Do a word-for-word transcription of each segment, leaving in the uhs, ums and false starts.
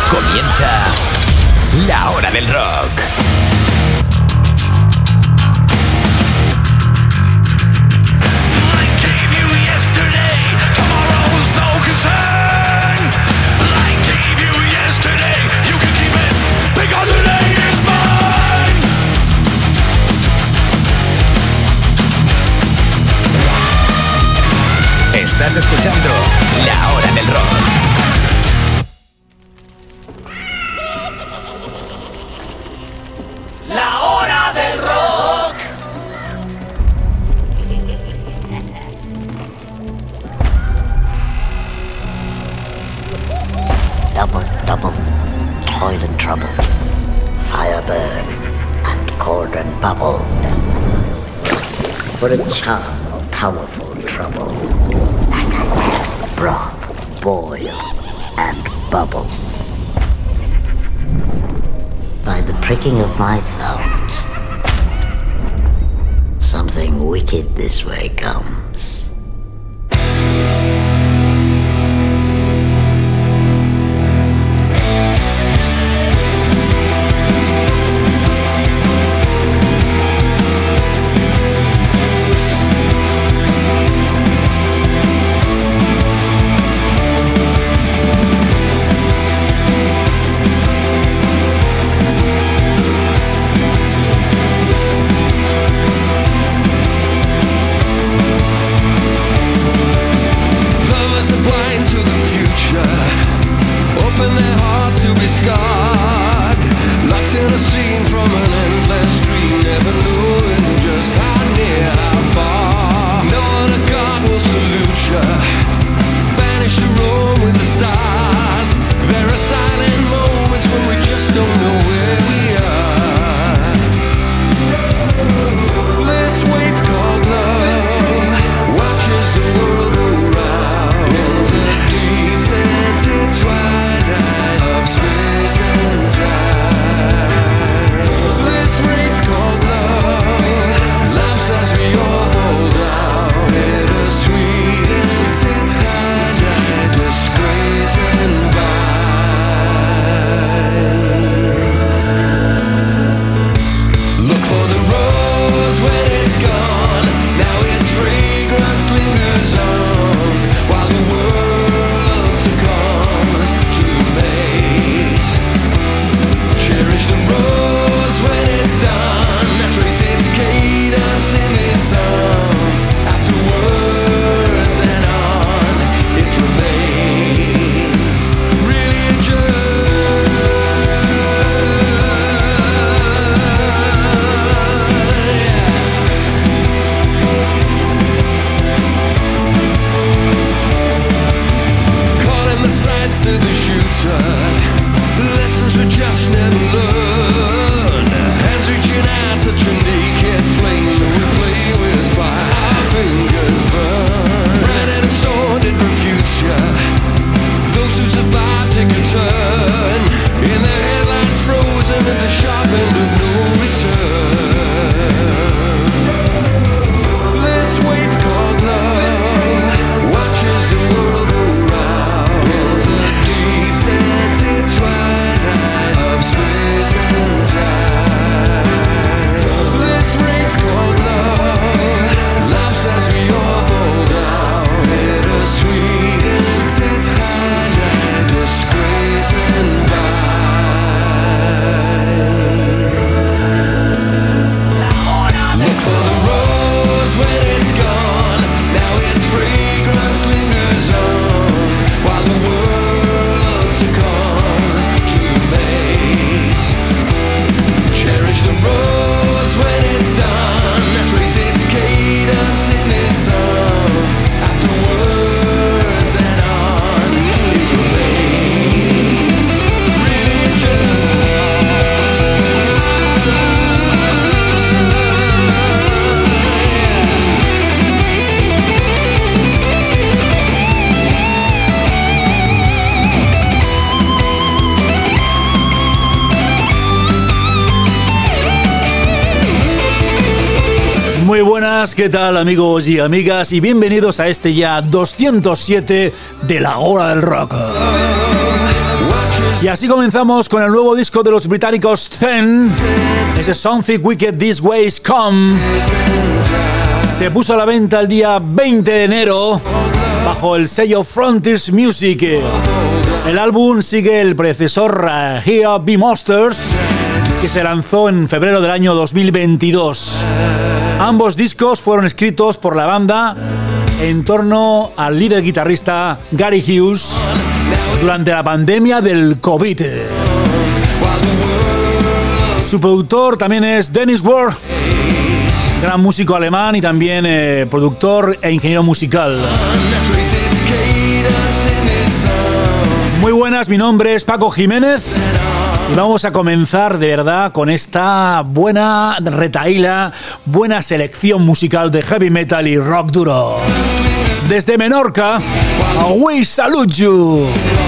Comienza La Hora del Rock. Estás escuchando La Hora del Rock. La Hora del Rock. Double, double, toil and trouble, fire burn, and cauldron bubble. For a charm of powerful trouble, broth, boil, and bubble. By the pricking of my thumbs, something wicked this way comes. Muy buenas, ¿qué tal amigos y amigas? Y bienvenidos a este ya doscientos siete de La Hora del Rock. Y así comenzamos con el nuevo disco de los británicos Ten. Ese Something Wicked These Ways Come. Se puso a la venta el día veinte de enero bajo el sello Frontiers Music. El álbum sigue el predecesor uh, Here Be Monsters, que se lanzó en febrero del año dos mil veintidós. Ambos discos fueron escritos por la banda en torno al líder guitarrista Gary Hughes durante la pandemia del COVID. Su productor también es Dennis Ward, gran músico alemán y también eh, productor e ingeniero musical. Muy buenas, mi nombre es Paco Jiménez y vamos a comenzar de verdad con esta buena retahíla, buena selección musical de heavy metal y rock duro. Desde Menorca, We Salute You.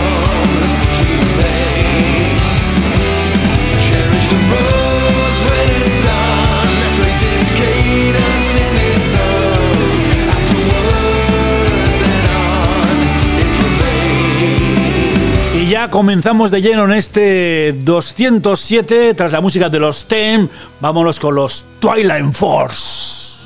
Y ya comenzamos de lleno en este doscientos siete, tras la música de los Ten, vámonos con los Twilight Force.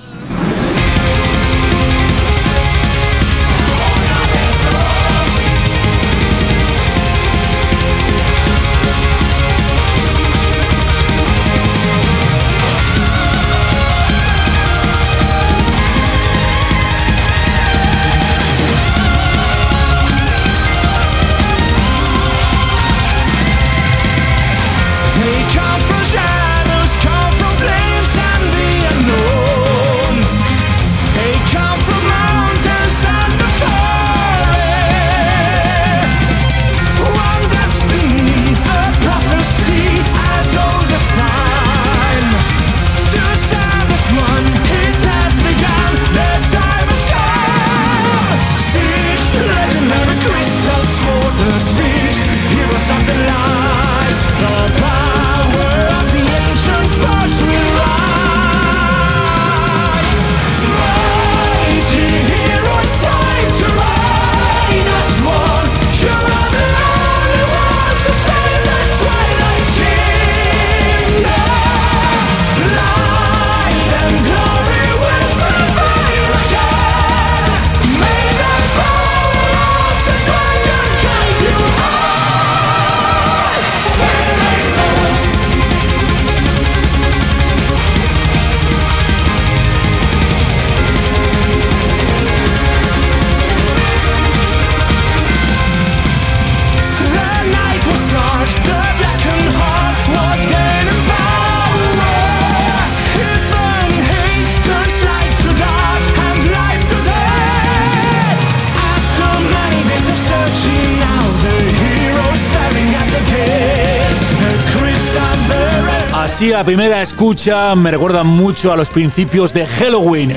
Sí, a primera escucha me recuerda mucho a los principios de Halloween.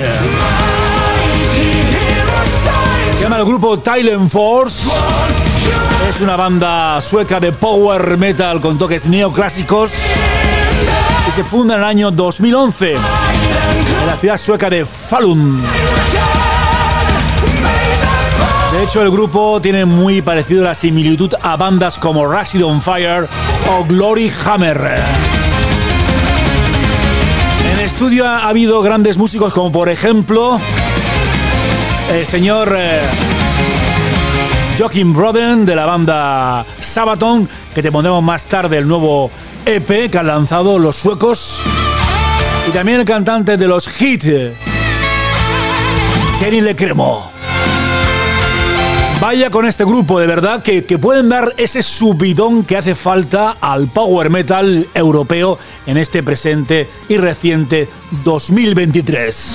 Se llama el grupo Twilight Force. Es una banda sueca de power metal con toques neoclásicos y se funda en el año dos mil once en la ciudad sueca de Falun. De hecho, el grupo tiene muy parecido la similitud a bandas como Rusted on Fire o Glory Hammer. En estudio ha habido grandes músicos como por ejemplo el señor eh, Joachim Roden de la banda Sabaton, que te pondremos más tarde el nuevo E P que han lanzado los suecos, y también el cantante de los Hit, Kenny Lecremo. Vaya con este grupo, de verdad, que, que pueden dar ese subidón que hace falta al power metal europeo en este presente y reciente dos mil veintitrés.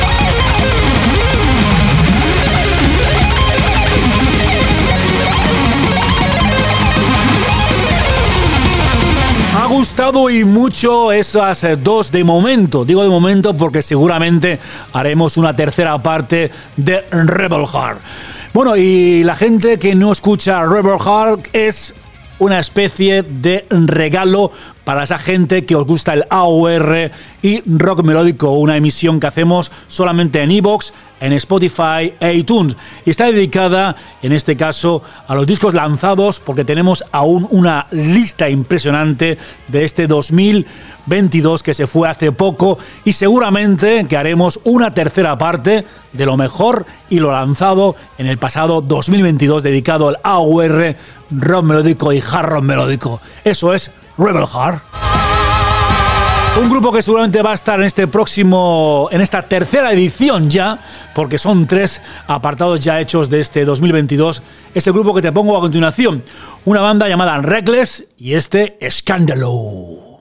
Ha gustado y mucho esas dos de momento. Digo de momento porque seguramente haremos una tercera parte de Rebel Heart. Bueno, y la gente que no escucha Rebel Heart es una especie de regalo para esa gente que os gusta el A O R y rock melódico, una emisión que hacemos solamente en iVoox, en Spotify e iTunes. Y está dedicada, en este caso, a los discos lanzados, porque tenemos aún una lista impresionante de este dos mil veintidós que se fue hace poco, y seguramente que haremos una tercera parte de lo mejor y lo lanzado en el pasado dos mil veintidós, dedicado al A O R, rock melódico y hard rock melódico. Eso es Rebel Heart. Un grupo que seguramente va a estar en este próximo, en esta tercera edición ya, porque son tres apartados ya hechos de este dos mil veintidós. Es el grupo que te pongo a continuación. Una banda llamada Reckless y este Scandalo.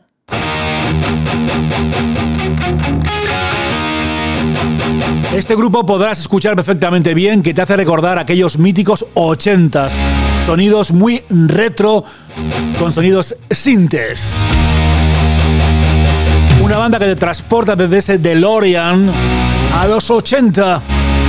Este grupo podrás escuchar perfectamente bien, que te hace recordar aquellos míticos ochentas. Sonidos muy retro, con sonidos sintes. Una banda que te transporta desde ese DeLorean a los ochenta.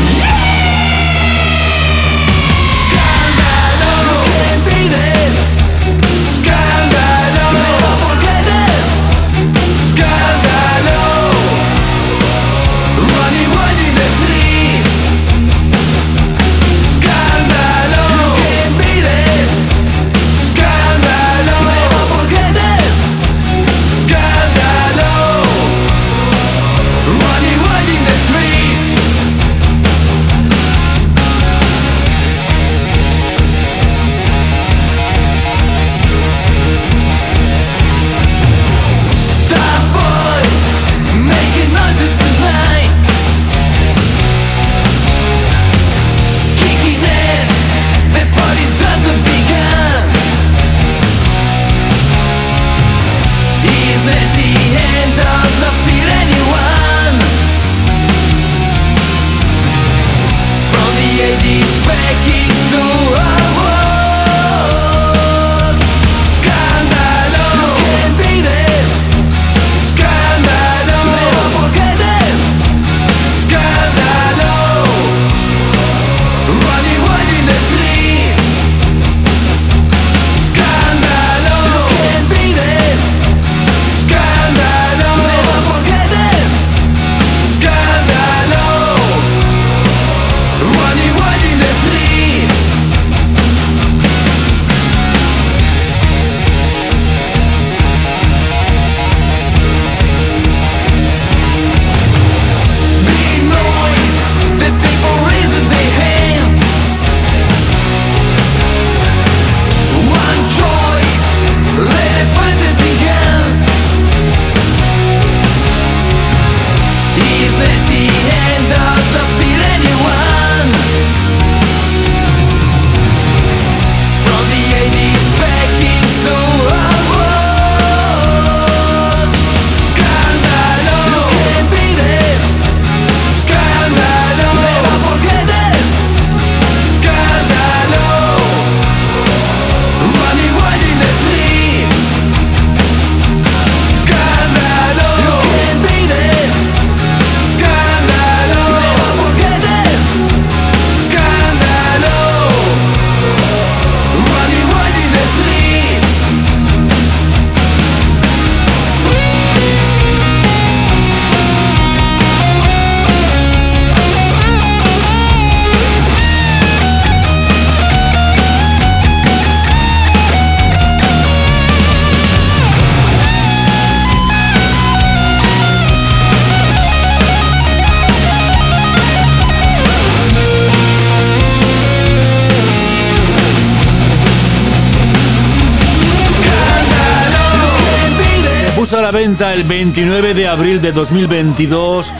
A la venta el veintinueve de abril de dos mil veintidós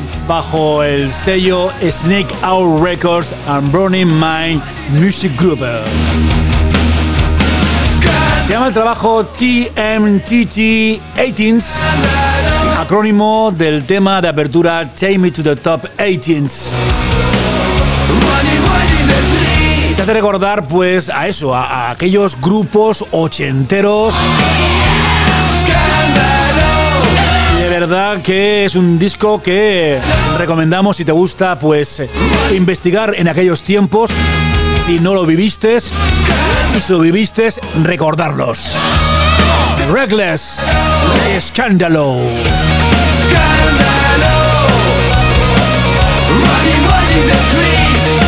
bajo el sello Snake Owl Records and Burning Mind Music Group. Se llama el trabajo T M T T dieciocho, acrónimo del tema de apertura Take Me to the Top dieciocho. Te hace recordar pues a eso, a, a aquellos grupos ochenteros. De verdad que es un disco que recomendamos si te gusta pues investigar en aquellos tiempos, si no lo viviste, y si lo viviste, recordarlos. Reckless, Escándalo. Escándalo, running wild in the street.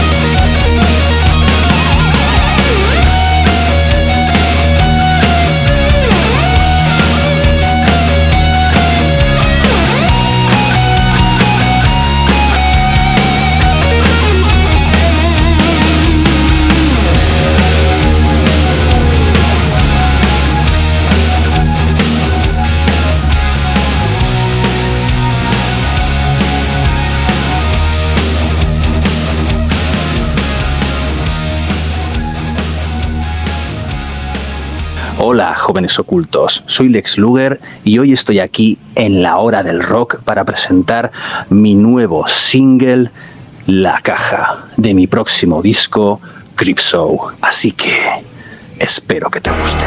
Hola, jóvenes ocultos, soy Lex Luger y hoy estoy aquí en la Hora del Rock para presentar mi nuevo single, La Caja, de mi próximo disco, Creepshow. Así que espero que te guste.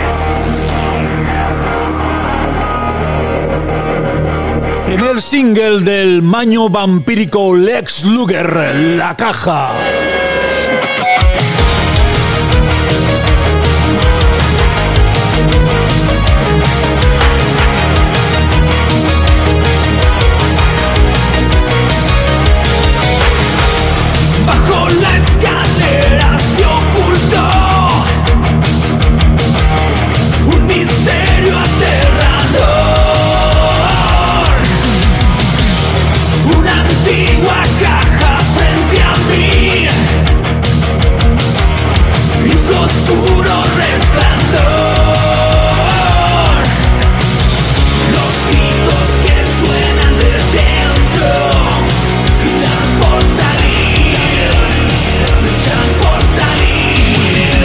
Primer single del maño vampírico Lex Luger, La Caja. Bajo la escalera se ocultó un misterio aterrador, una antigua caja frente a mí, hizo oscuro resplandor, los gritos que suenan de dentro luchan por salir, luchan por salir.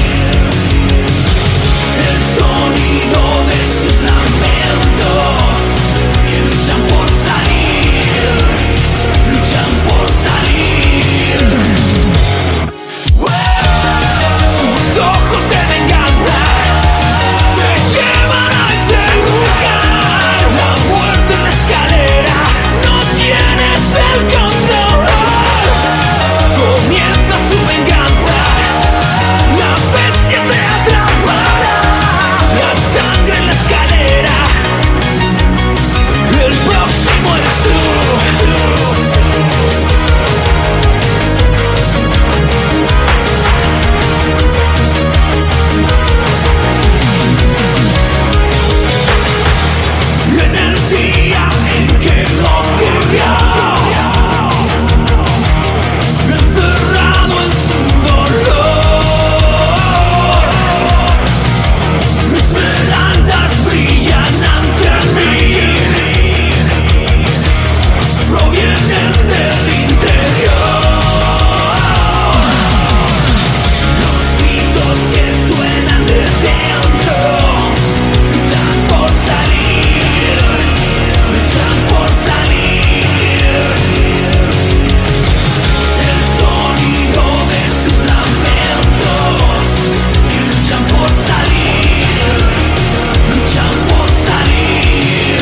El sonido de sus lamentos que luchan por salir, luchan por salir. Sus ojos de venganza te llevan a ese lugar. La muerte en la escalera, no tienes el control. Comienza su venganza, la bestia te atrapará. La sangre en la escalera, el próximo eres tú. En el día en que lo ocurrió, encerrado en su dolor, esmeraldas brillan ante mí, provienen del interior, los gritos que suenan de dentro luchan por salir, luchan por salir. El sonido de sus lamentos que luchan por salir, luchan por salir.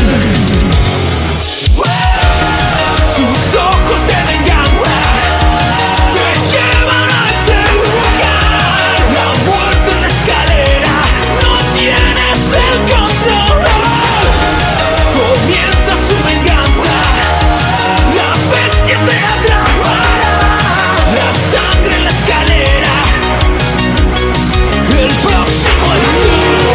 Sus ojos de venganza te llevan a ese lugar. La muerte en la escalera, no tienes el control. Comienza su venganza, la bestia te atrapará. La sangre en la escalera, el próximo eres tú.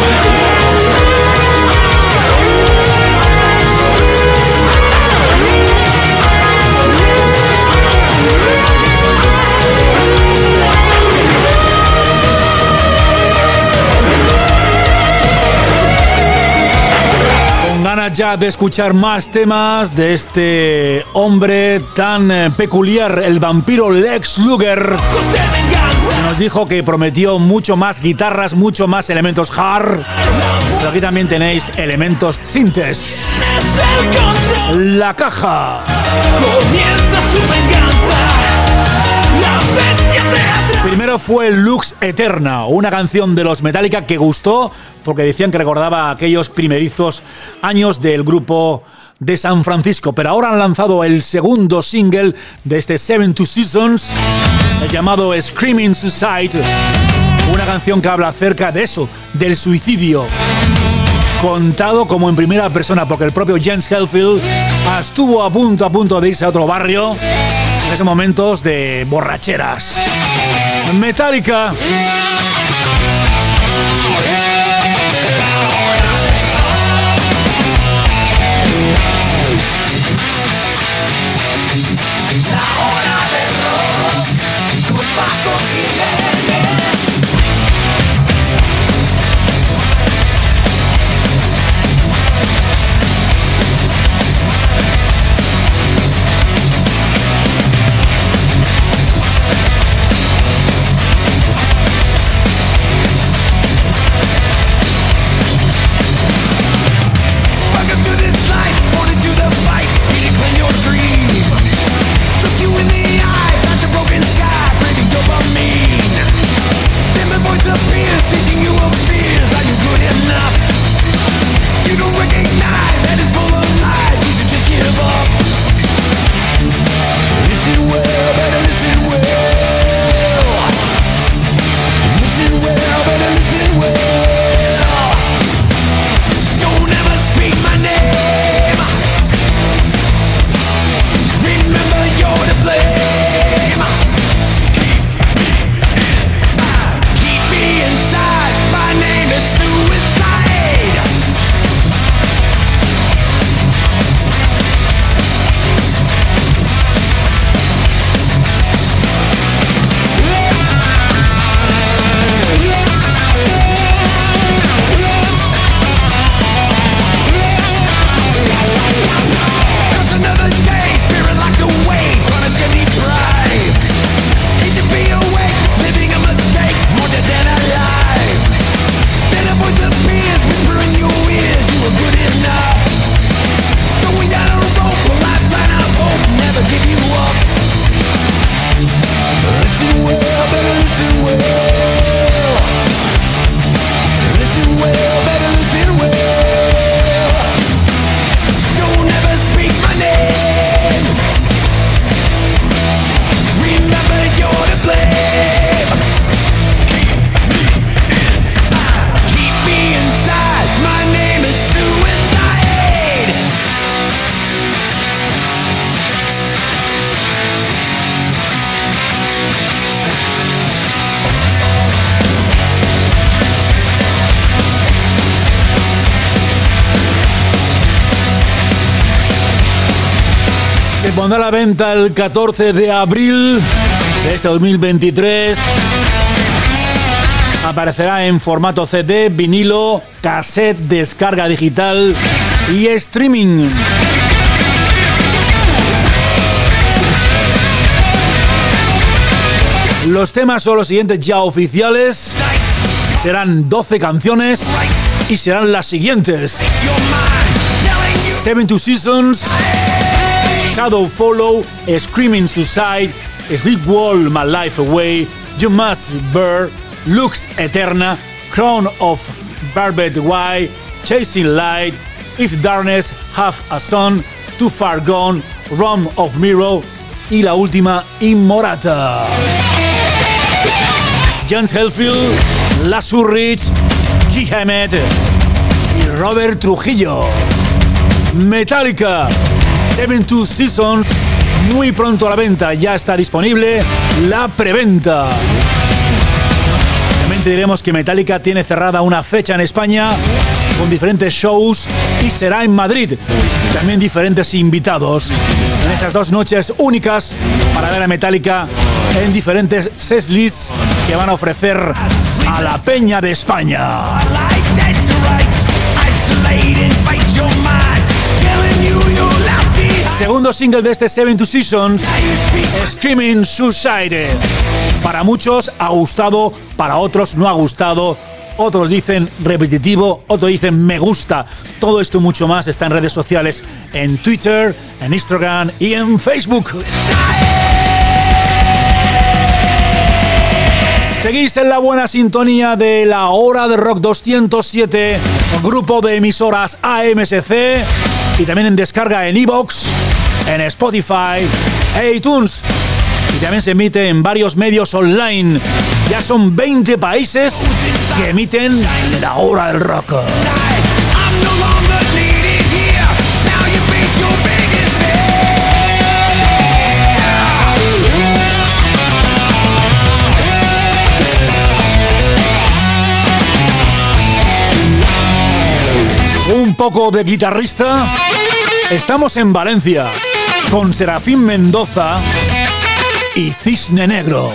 Con ganas ya de escuchar más temas de este hombre tan eh, peculiar, el vampiro Lex Luger. Ojos de venganza, Nos dijo que prometió mucho más guitarras, mucho más elementos hard. Pero aquí también tenéis elementos sintes. es el control. La Caja. Comienza su venganza, la bestia te atrapa. Primero fue Lux Eterna, una canción de los Metallica que gustó porque decían que recordaba aquellos primerizos años del grupo de San Francisco. Pero ahora han lanzado el segundo single de este Seven Two Seasons, el llamado Screaming Suicide, una canción que habla acerca de eso, del suicidio. contado como en primera persona, porque el propio James Hetfield estuvo a punto, a punto de irse a otro barrio en esos momentos de borracheras. Metallica. Pondrá a la venta el catorce de abril de este dos mil veintitrés. Aparecerá en formato C D, vinilo, cassette, descarga digital y streaming. Los temas son los siguientes ya oficiales. Serán doce canciones y serán las siguientes: Seven Two Seasons, Shadow Follow, Screaming Suicide, Sleep Wall My Life Away, You Must Bear, Lux Eterna, Crown of Barbed Wire, Chasing Light, If Darkness Have a Son, Too Far Gone, Realm of Mirror y la última, Immorata. James Hetfield, Lars Ulrich, Guy Hammett y Robert Trujillo. Metallica, Seven Two Seasons, muy pronto a la venta, ya está disponible la preventa. También te diremos que Metallica tiene cerrada una fecha en España con diferentes shows y será en Madrid. También diferentes invitados en estas dos noches únicas para ver a Metallica en diferentes setlists que van a ofrecer a la Peña de España. Segundo single de este Seven Two Seasons, Screaming Suicide. Para muchos ha gustado, para otros no ha gustado. Otros dicen repetitivo, otros dicen me gusta. Todo esto y mucho más está en redes sociales, en Twitter, en Instagram y en Facebook. Seguís en la buena sintonía de la Hora del Rock doscientos siete, grupo de emisoras A M S C, y también en descarga en iVoox, en Spotify e iTunes. Y también se emite en varios medios online. Ya son veinte países que emiten la Hora del Rock. un poco de guitarrista. Estamos en Valencia con Serafín Mendoza y Cisne Negro.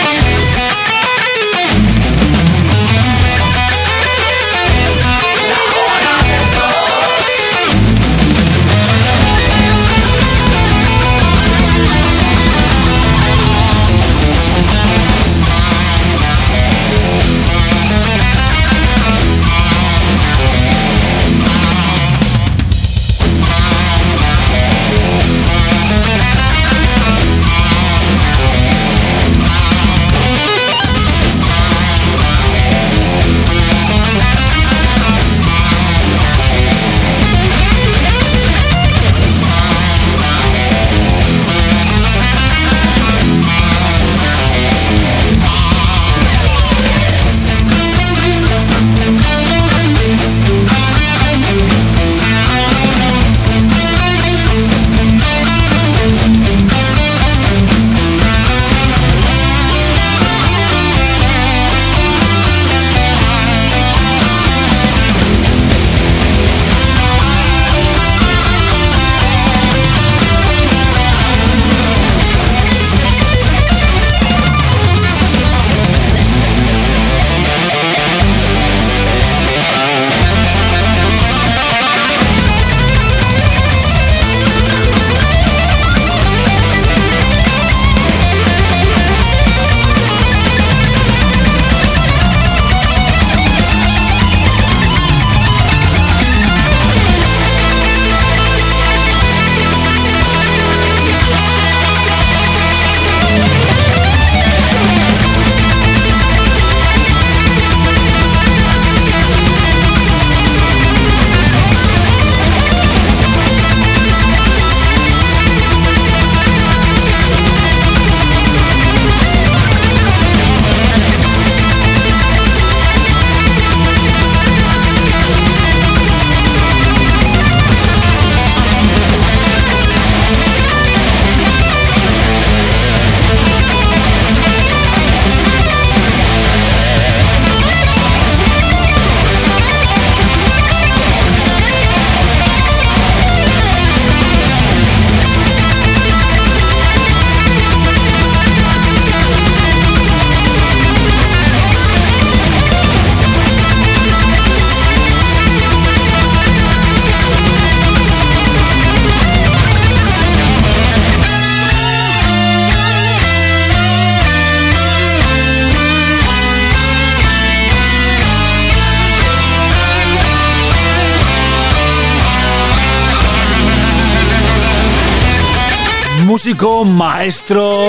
Músico, maestro,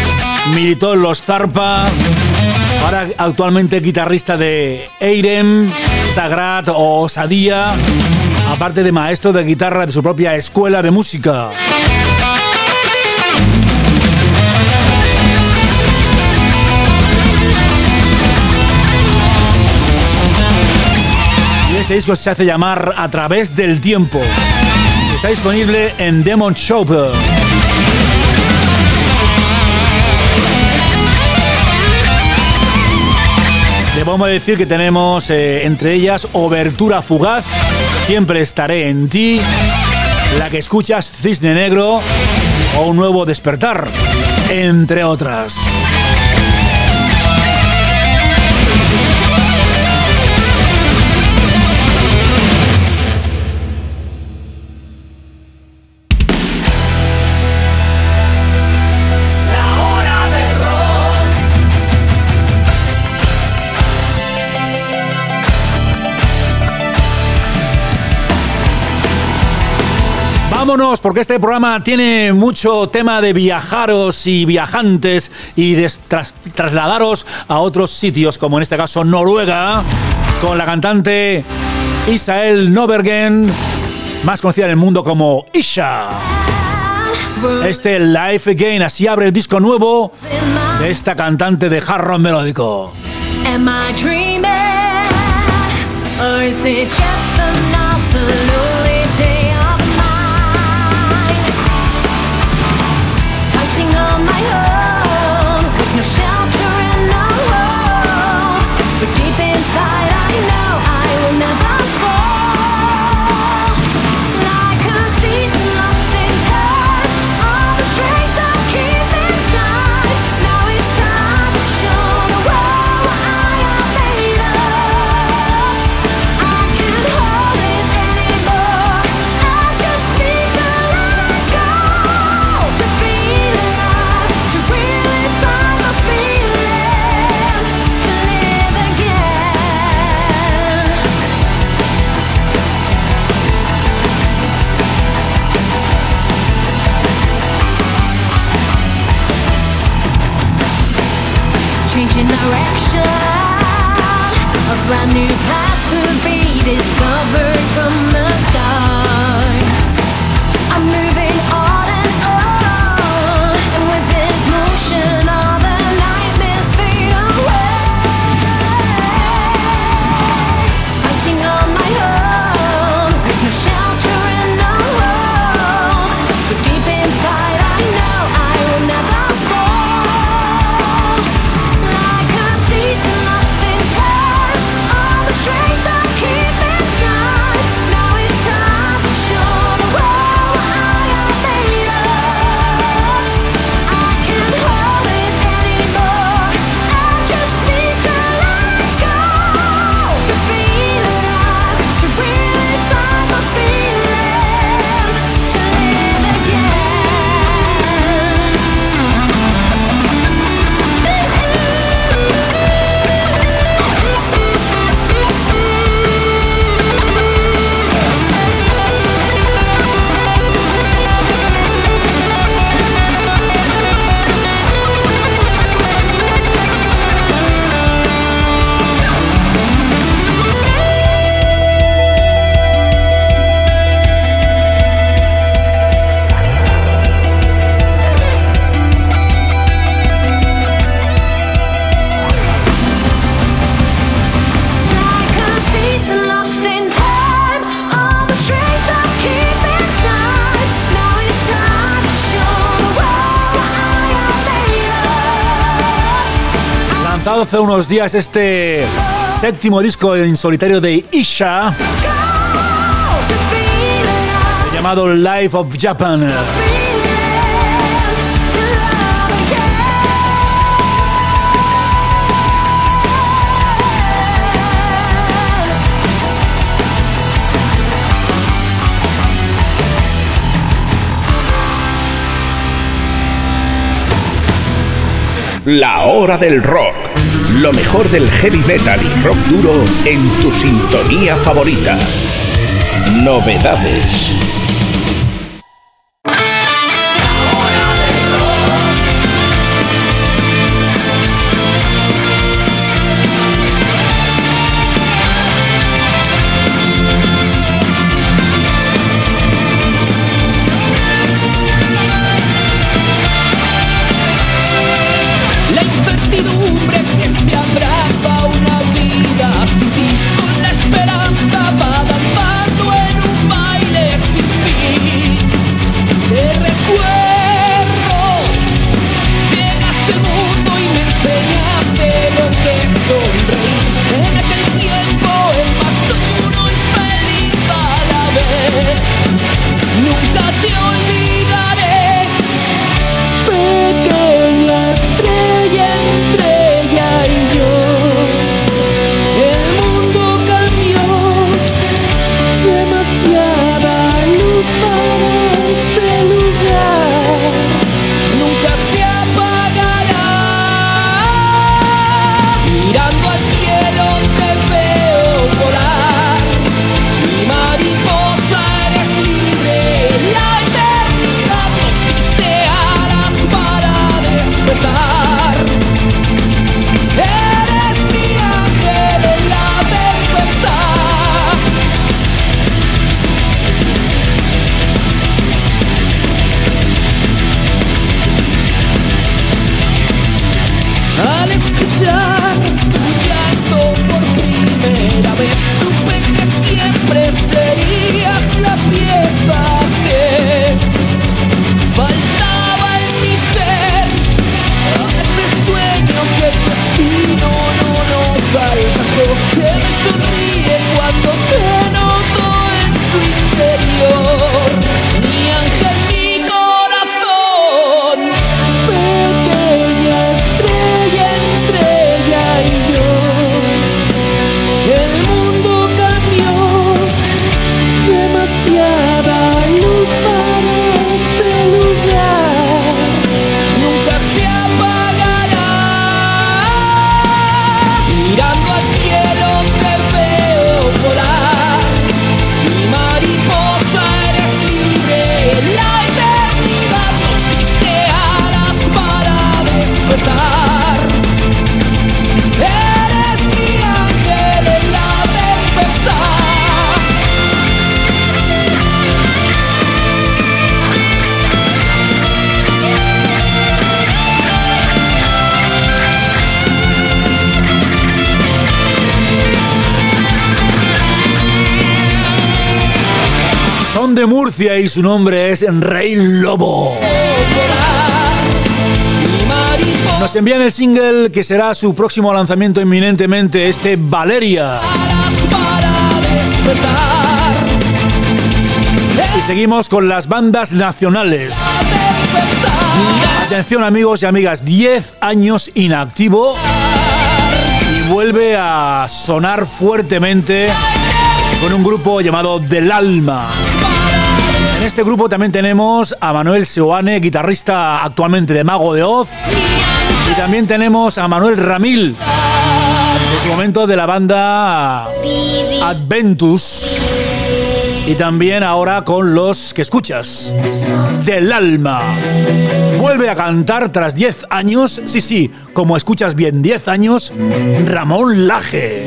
militó en los Zarpa, ahora actualmente guitarrista de Eirem, Sagrat o Osadía, aparte de maestro de guitarra de su propia escuela de música. Y este disco se hace llamar A Través del Tiempo. Está disponible en Demon Shop. Debemos decir que tenemos eh, entre ellas Obertura Fugaz, Siempre estaré en ti, la que escuchas, Cisne Negro o Un nuevo despertar, entre otras. Vámonos, porque este programa tiene mucho tema de viajaros y viajantes y de tras, trasladaros a otros sitios, como en este caso Noruega, con la cantante Isael Novergen, más conocida en el mundo como Isha. Este Life Again, así abre el disco nuevo de esta cantante de hard rock melódico. Am I dreaming? Or is it just another lonely day of mine? Fighting on my own, with no shelter and no hope. But deep inside I know I will never fall. direction, a brand new path to be discovered from the start. I'm moving on and on, and with this motion all the nightmares fade away. Fighting on my own, with no shelter and no hope, but deep inside I know I will never fall. Like a season lost in time, all the strength I keep inside. Now it's time to show the world what I am made of. I can't hold it anymore, I just need to let go. To feel alive, to really find my feelings, to live again. Like a season lost in time, all the strength I keep inside. Now it's time to show the world what I am made of. Lanzado hace unos días este séptimo disco en solitario de Isha, Go to feel alive, llamado Life of Japan. feelings, to love again. La hora del rock. Lo mejor del heavy metal y rock duro en tu sintonía favorita. Novedades. La incertidumbre que se abraza a una vida sin ti, con la esperanza va danzando en un baile sin Son de Murcia y su nombre es Rey Lobo. Nos envían el single que será su próximo lanzamiento inminentemente, este Valeria. Y seguimos con las bandas nacionales. Atención amigos y amigas, diez años inactivo y vuelve a sonar fuertemente con un grupo llamado Del Alma. En este grupo también tenemos a Manuel Seoane, guitarrista actualmente de Mago de Oz, y también tenemos a Manuel Ramil, en su momento de la banda Adventus, y también ahora con los que escuchas, Del Alma. Vuelve a cantar tras diez años, sí, sí, como escuchas bien, diez años, Ramón Laje.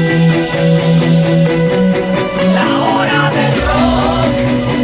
La hora del rock.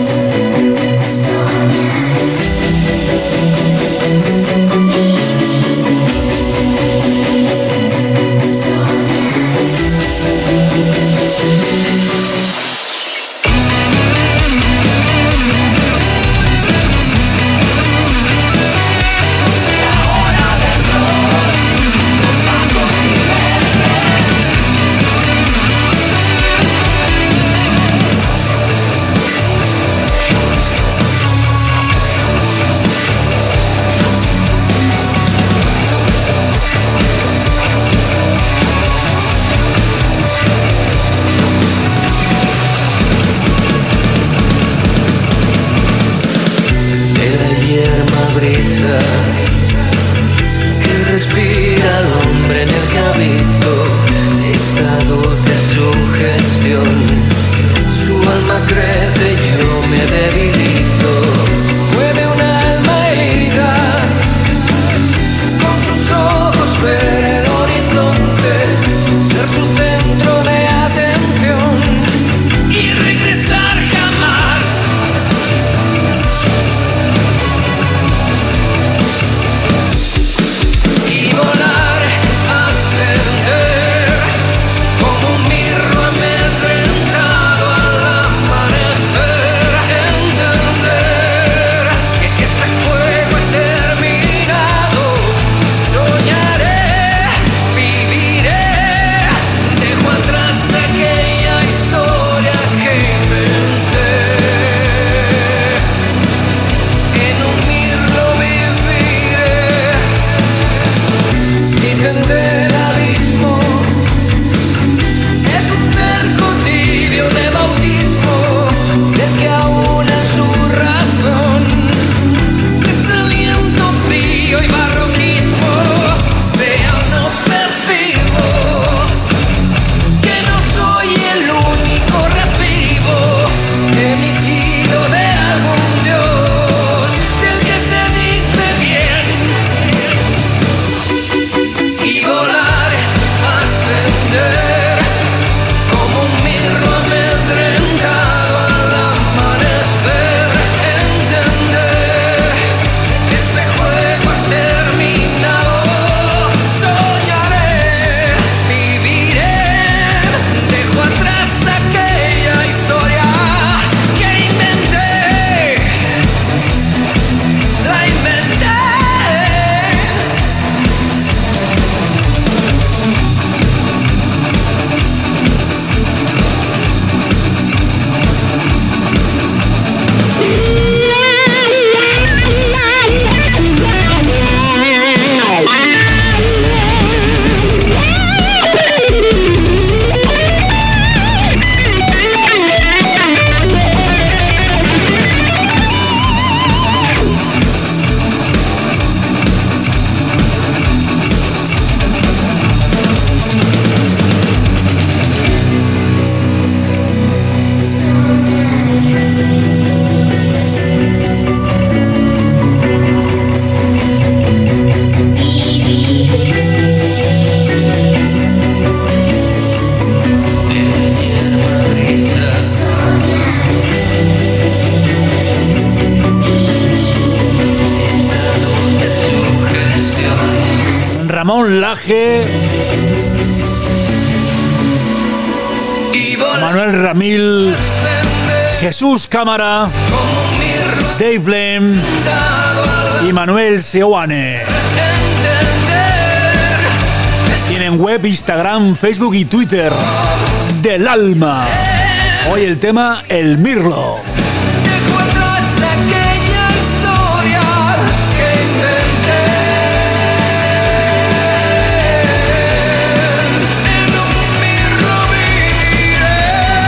Que respira al hombre en el que habito, esta dulce sugestión. Su alma crece, yo me debilito. Puede un alma herida con sus ojos ver el horizonte, ser su centro de atención y regresar jamás. Y volar, ascender, como un mirlo amedrentado al amanecer. Entender que este juego ha terminado. Soñaré, viviré, dejo atrás aquella historia que inventé. En un mirlo viviré. Dicen del abismo, es un cerco tibio de bautismo, del que aúna su razón, desaliento frío y barroquismo. Sea o no percibo que no soy el único recibo emitido de algún dios del que se dice bien. Y volar, ascender, como un mirlo amedrentado al amanecer. Entender, este juego ha terminado. Soñaré, viviré, dejo atrás aquella historia que inventé. La inventé. Ramón Laje, Y volar, Manuel Ramil, Jesús Cámara, Dave Lem y Manuel Seoane. Tienen web, Instagram, Facebook y Twitter. Del alma. Hoy el tema El Mirlo. Dejo atrás aquella historia que inventé. En un mirlo viviré.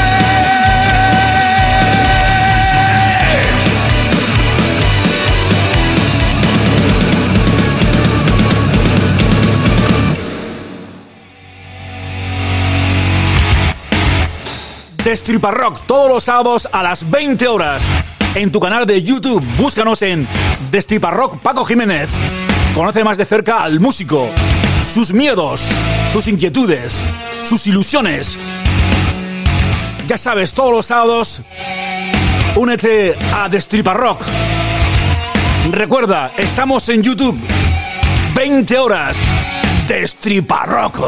Destripa Rock todos los sábados a las veinte horas en tu canal de YouTube. Búscanos en Destripa Rock Paco Jiménez. Conoce más de cerca al músico, sus miedos, sus inquietudes, sus ilusiones. Ya sabes, todos los sábados únete a Destripa Rock. Recuerda, estamos en YouTube. veinte horas. Destripa Rock.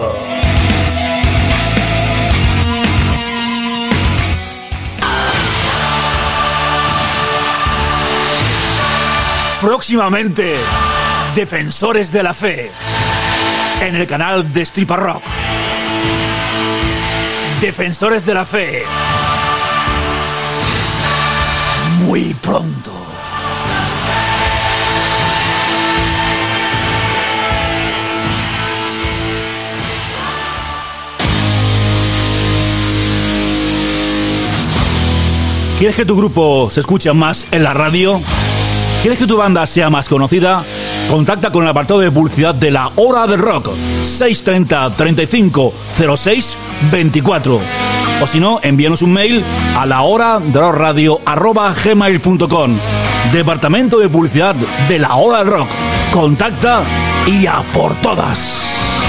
Próximamente, Defensores de la Fe, en el canal de Destripa Rock. Defensores de la Fe. Muy pronto. ¿Quieres que tu grupo se escuche más en la radio? ¿Quieres que tu banda sea más conocida? Contacta con el apartado de publicidad de La Hora del Rock, seis treinta, treinta y cinco, cero seis, veinticuatro. O si no, envíanos un mail a la hora de rock radio arroba gmail punto com. Departamento de publicidad de La Hora del Rock. Contacta y a por todas.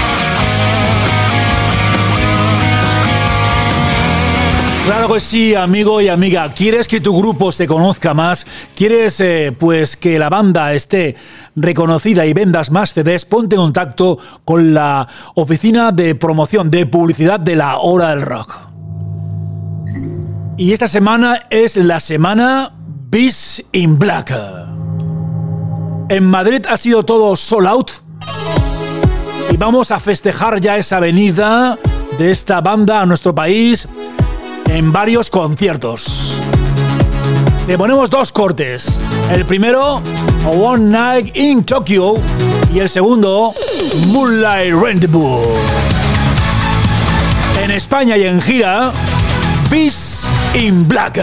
Claro que sí, amigo y amiga. ¿Quieres que tu grupo se conozca más? ¿Quieres eh, pues que la banda esté reconocida y vendas más C Ds? Ponte en contacto con la oficina de promoción de publicidad de La Hora del Rock. Y esta semana es la semana Beast in Black. En Madrid ha sido todo sold out. Y vamos a festejar ya esa venida de esta banda a nuestro país en varios conciertos. Te ponemos dos cortes. El primero, One Night in Tokyo, y el segundo, Moonlight Rendezvous. En España y en gira, Beast in Black.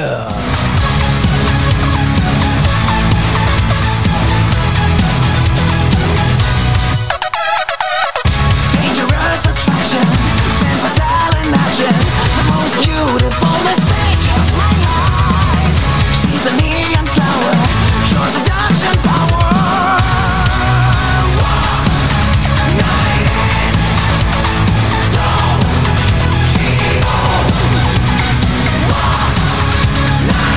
Dangerous attraction, femme fatale in action, the most beautiful mistake of my life. She's a neon flower, pure seduction power. One night in Tokyo. One night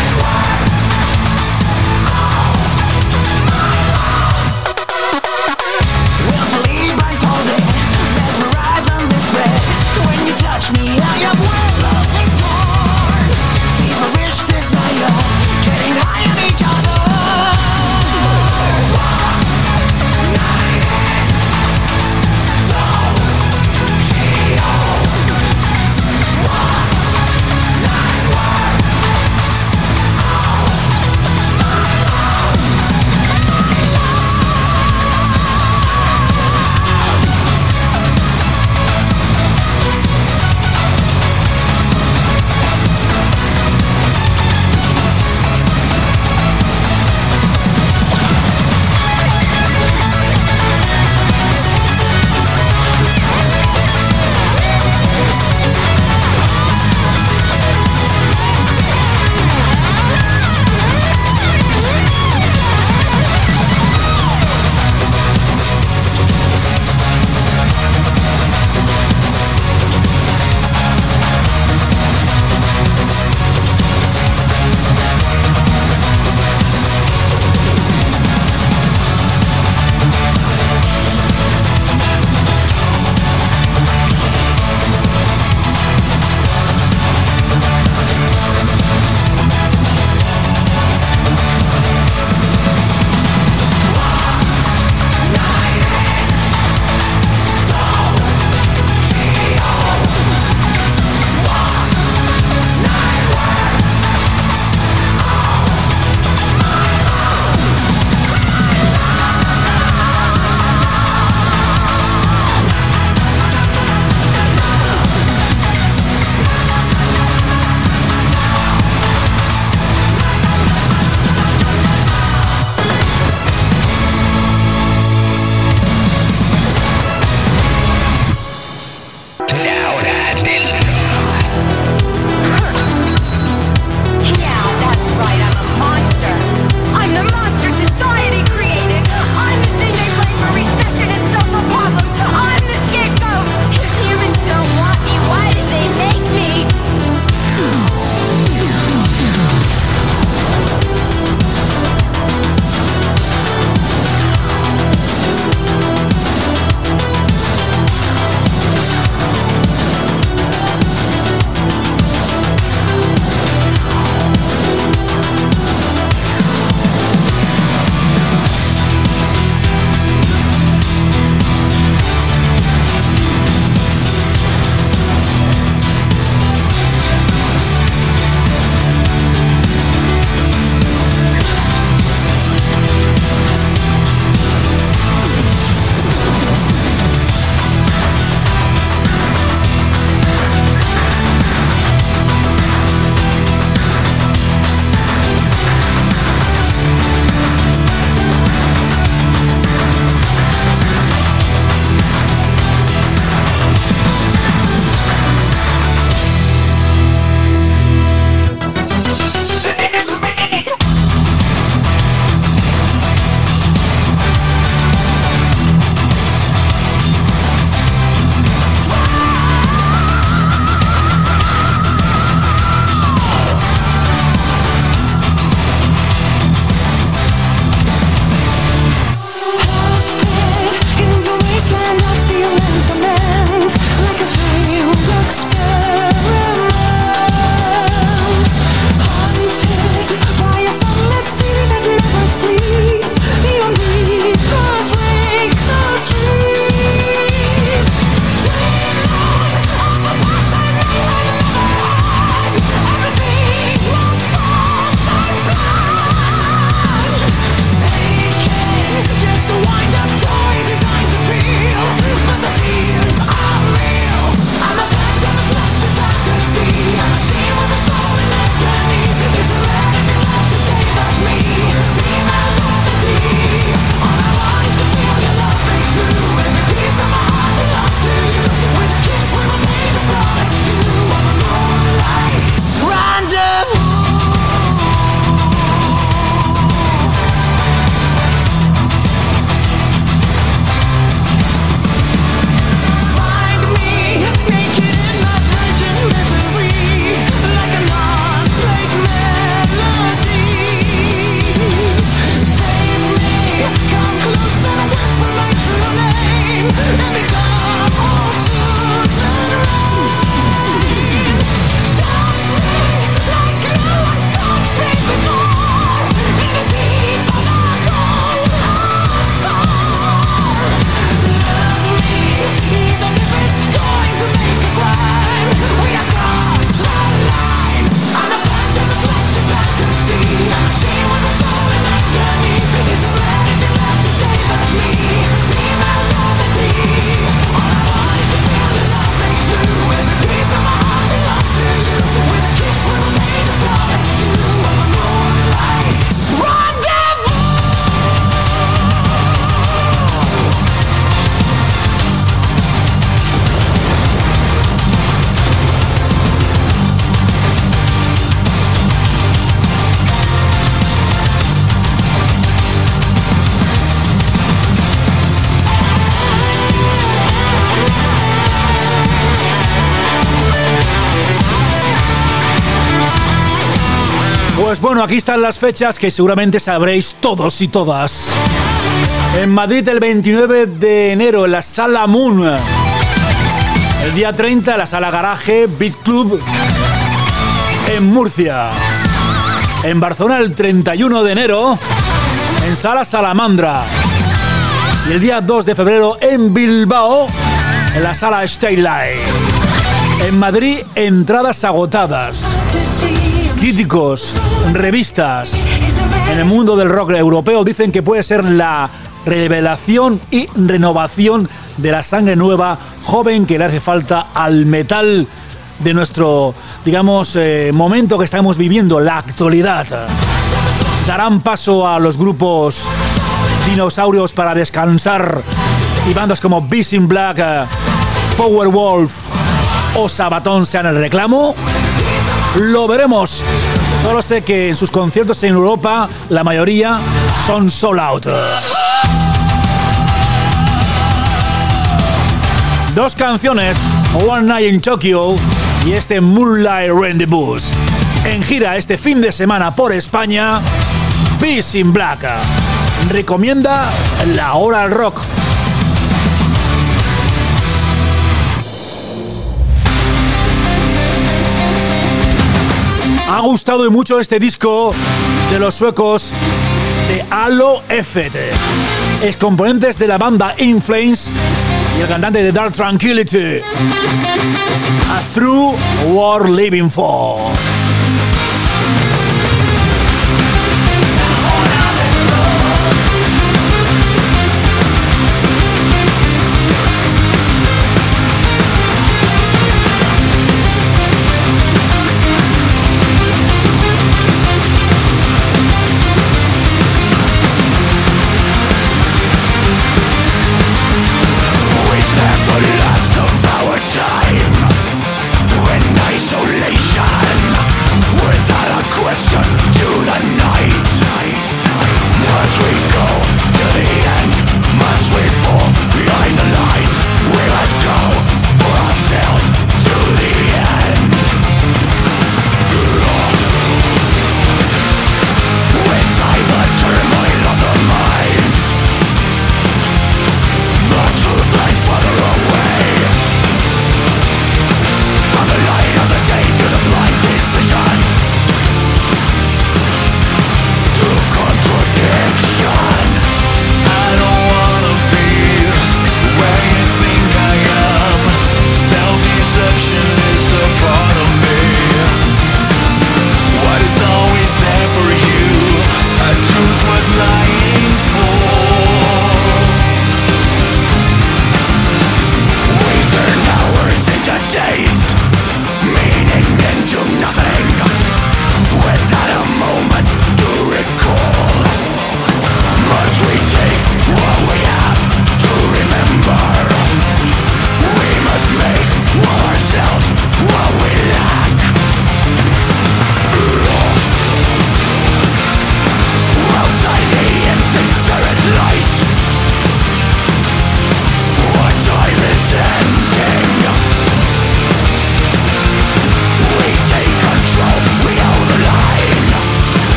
Pues bueno, aquí están las fechas que seguramente sabréis todos y todas. En Madrid el veintinueve de enero en la Sala Moon. El día treinta en la Sala Garaje Beat Club en Murcia. En Barcelona el treinta y uno de enero en Sala Salamandra. Y el día dos de febrero en Bilbao en la Sala Staylight. En Madrid entradas agotadas. Críticos, revistas en el mundo del rock europeo dicen que puede ser la revelación y renovación de la sangre nueva, joven, que le hace falta al metal de nuestro, digamos, eh, momento que estamos viviendo, la actualidad. Darán paso a los grupos dinosaurios para descansar y bandas como Beast in Black, eh, Powerwolf o Sabaton sean el reclamo. Lo veremos. Solo sé que en sus conciertos en Europa la mayoría son sold out. Dos canciones, One Night in Tokyo y este Moonlight Rendezvous. En gira este fin de semana por España, Beast in Black recomienda La Hora del Rock. Ha gustado mucho este disco de los suecos de Halo Effect, excomponentes de la banda In Flames y el cantante de Dark Tranquility. A True Worth Living For. For the last of our time, when isolation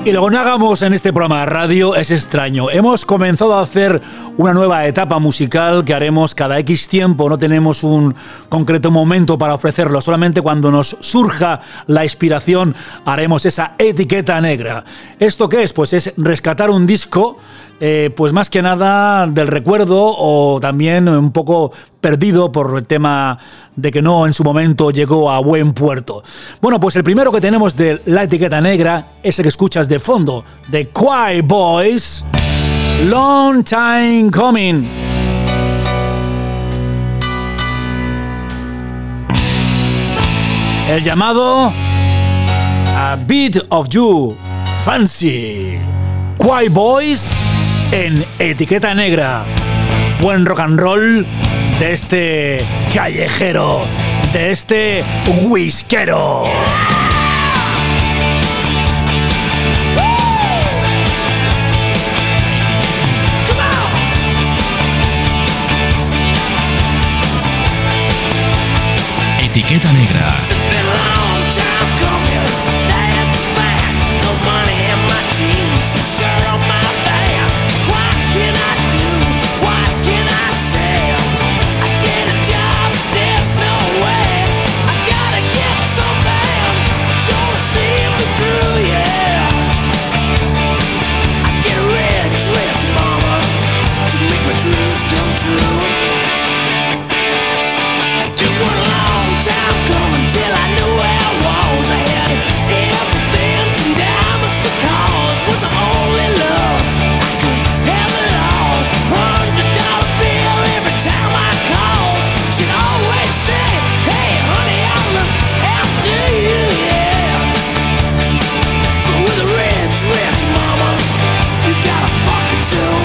Y lo que no hagamos en este programa de radio es extraño. Hemos comenzado a hacer una nueva etapa musical que haremos cada X tiempo. No tenemos un concreto momento para ofrecerlo. Solamente cuando nos surja la inspiración haremos esa etiqueta negra. ¿Esto qué es? Pues es rescatar un disco, eh, pues más que nada del recuerdo o también un poco perdido por el tema de que no en su momento llegó a buen puerto. Bueno, pues el primero que tenemos de la etiqueta negra es el que escuchas de fondo, de Quiet Boys, Long Time Coming. El llamado A Bit of You Fancy. Quiet Boys en etiqueta negra. Buen rock and roll de este callejero, de este whiskero. Etiqueta negra. Dreams come true. It was a long time coming till I knew where I was. I had everything from diamonds to cars. Was the only love I could have it all. Hundred dollar bill every time I called. She'd always say, "Hey, honey, I'll look after you." Yeah, but with a rich, rich mama, you gotta fuck it too.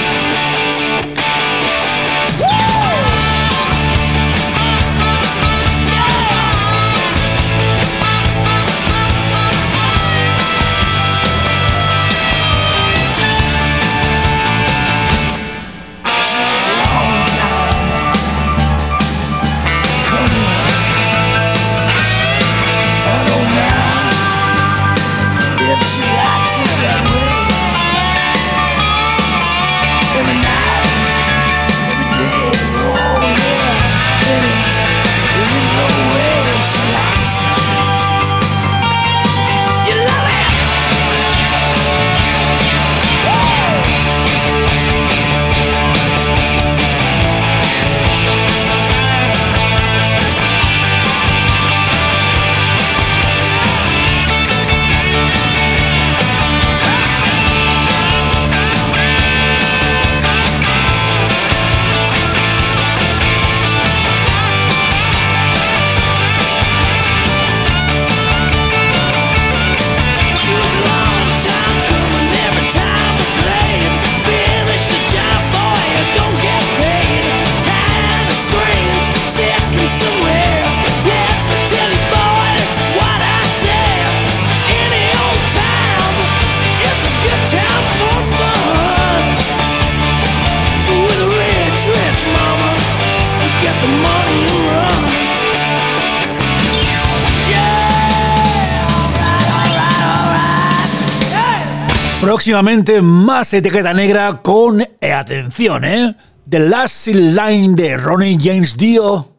Próximamente más etiqueta negra con, eh, atención, ¿eh? The Last Line de Ronnie James Dio.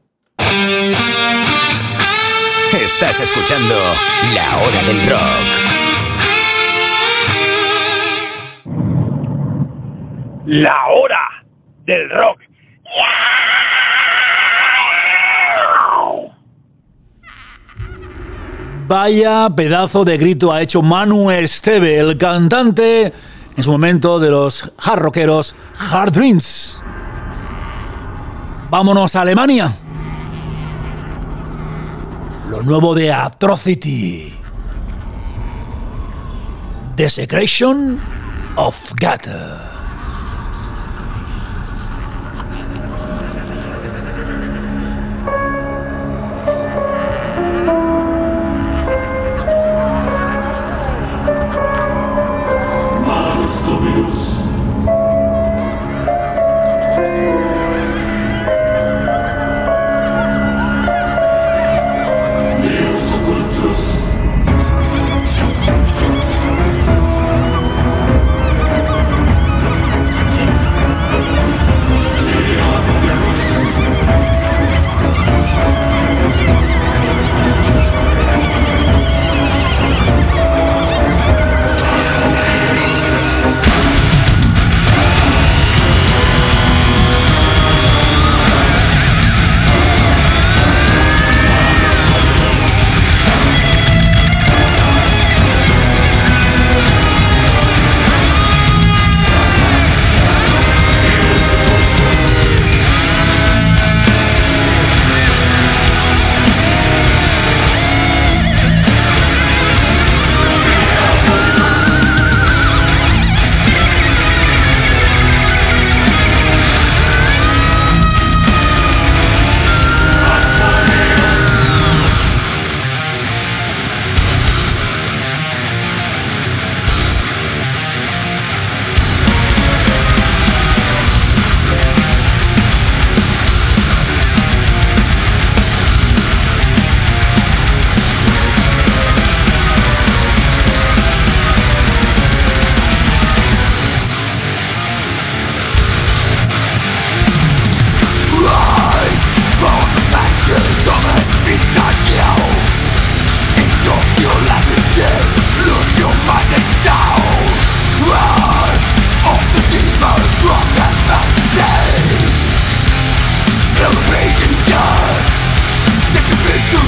Estás escuchando La Hora del Rock. La Hora del Rock. Vaya pedazo de grito ha hecho Manu Esteve, el cantante en su momento de los hard rockeros Hard Dreams. Vámonos a Alemania. Lo nuevo de Atrocity. Desecration of Gutter.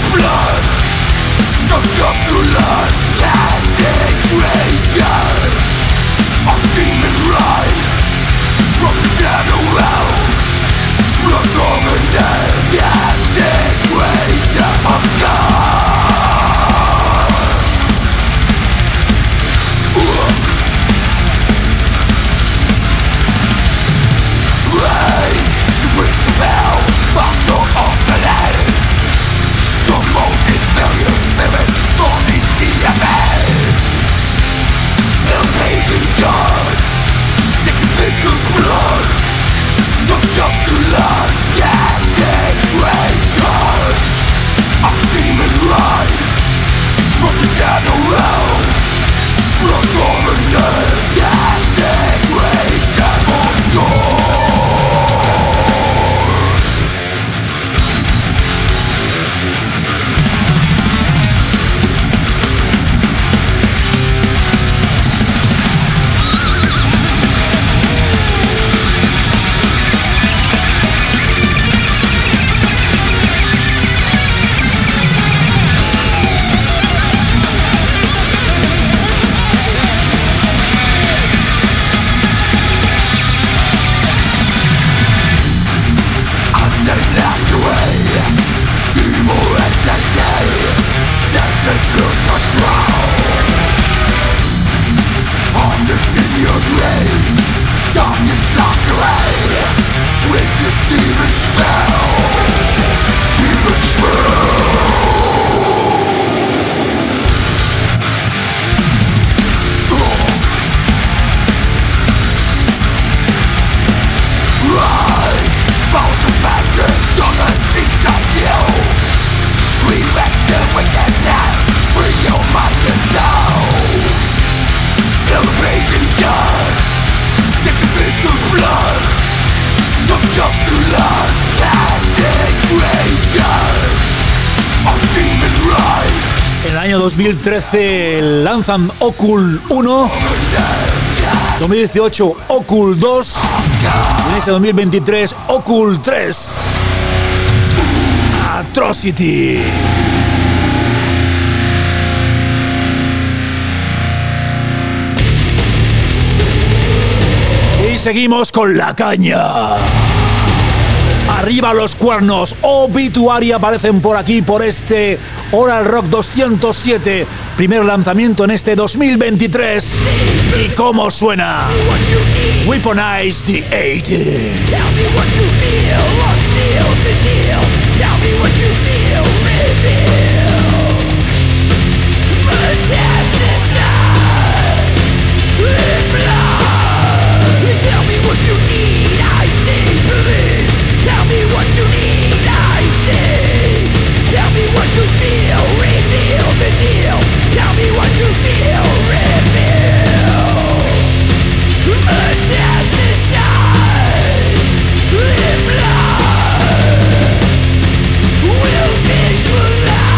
blood, sucked up through lust, gasping rage. Our demon rise from the shadow out, blood dominant, gasping rage of God. Uh. Praise the winds of hell, master of the land. Summon inferior spirits born in the abyss. Ill-pagan God, sacrificial blood, sucked up to lust, gasping rage. God, our demon rise from the shadow realm, blood dominant, gasping rage of God. dos mil trece lanzan Ocult uno, dos mil dieciocho Ocult dos y en este dos mil veintitrés Ocult tres. Atrocity. Y seguimos con la caña. Arriba los cuernos, Obituary aparecen por aquí, por este Oral Rock doscientos siete, primer lanzamiento en este dos mil veintitrés. ¿Y cómo suena? Weaponize the eighty. Tell me what you feel, unseal the deal. Tell me what you feel, reveal. Metastasize in blood. Tell me what you need, I see, believe. Tell me what you need, I see. Tell me what you feel, reveal the deal. Tell me what you feel, reveal. Metastasize in blood. Will things will lie.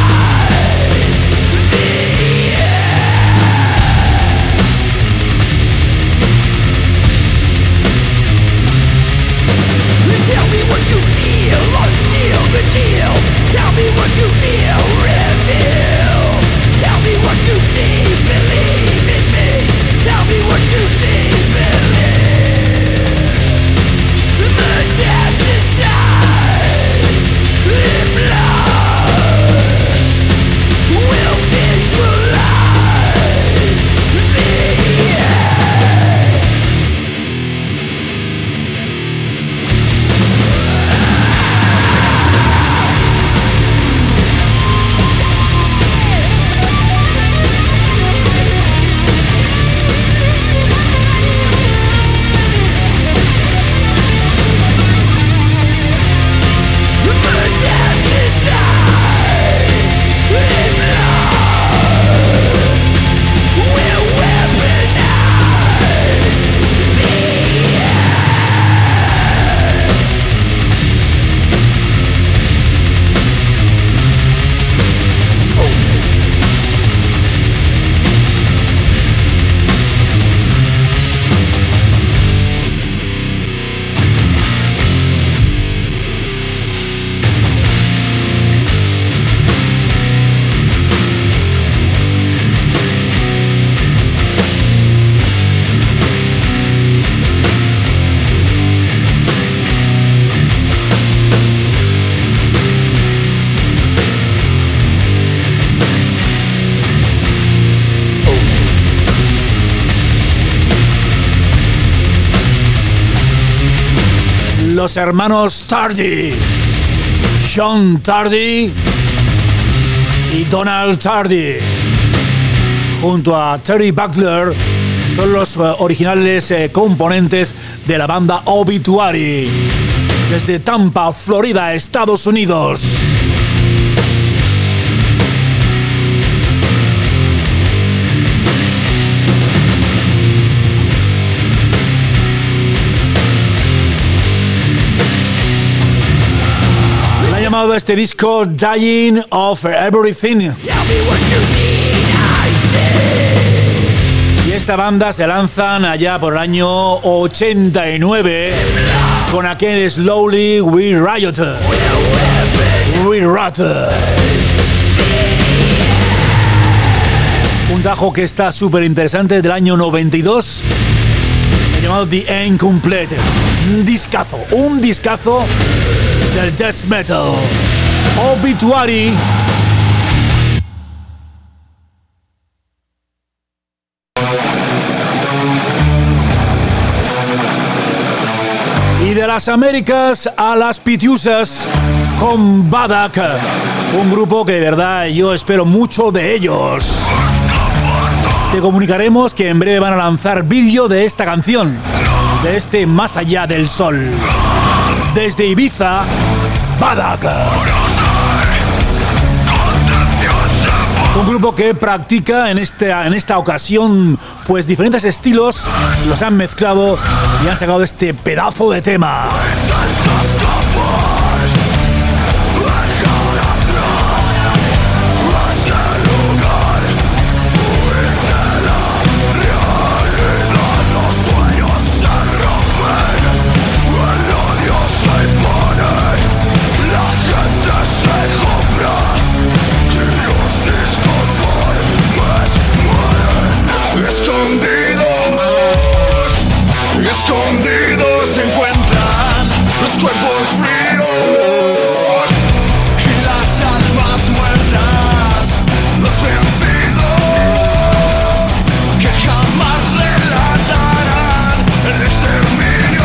los hermanos Tardy, Sean Tardy y Donald Tardy, junto a Terry Butler, son los originales eh, componentes de la banda Obituary, desde Tampa, Florida, Estados Unidos. Le han llamado a este disco Dying of Everything. Y esta banda se lanzan allá por el año ochenta y nueve con aquel Slowly We Riot. We Rot. Un tajo que está súper interesante del año noventa y dos, llamado The Incomplete. Un discazo, un discazo del death metal. Obituary. Y de las Américas a las Pitiusas con Badak, un grupo que de verdad yo espero mucho de ellos. Te comunicaremos que en breve van a lanzar vídeo de esta canción, de este Más Allá del Sol. Desde Ibiza, Badak. Un grupo que practica en esta, en esta ocasión pues diferentes estilos, los han mezclado y han sacado este pedazo de tema. Escondidos se encuentran los cuerpos fríos y las almas muertas, los vencidos que jamás relatarán el exterminio.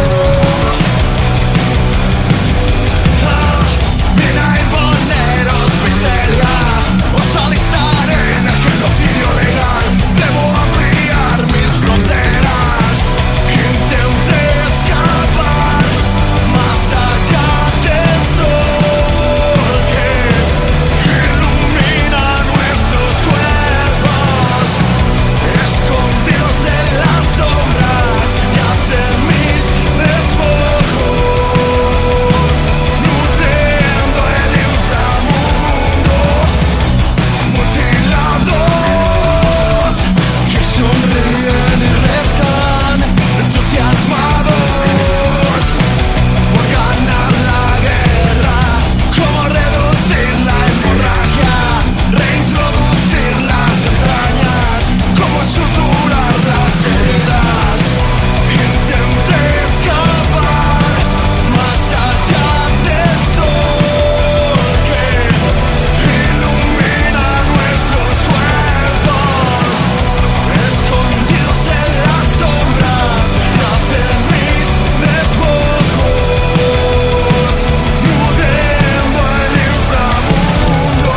Ah, bien a imponeros mi celda, os alistaré en el genocidio legal. Debo ampliar mis fronteras. Intenté escapar más allá del sol que ilumina nuestros cuerpos, escondidos en las sombras y hacen mis despojos, nutriendo el inframundo, mutilados que sonríen y retan, entusiasmados por ganar la guerra. Cómo reducir la hemorragia, reintroducir las entrañas, cómo suturar las heridas. Intenté escapar más allá del sol que ilumina nuestros cuerpos, escondidos en las sombras, nacen mis despojos, nutriendo el inframundo.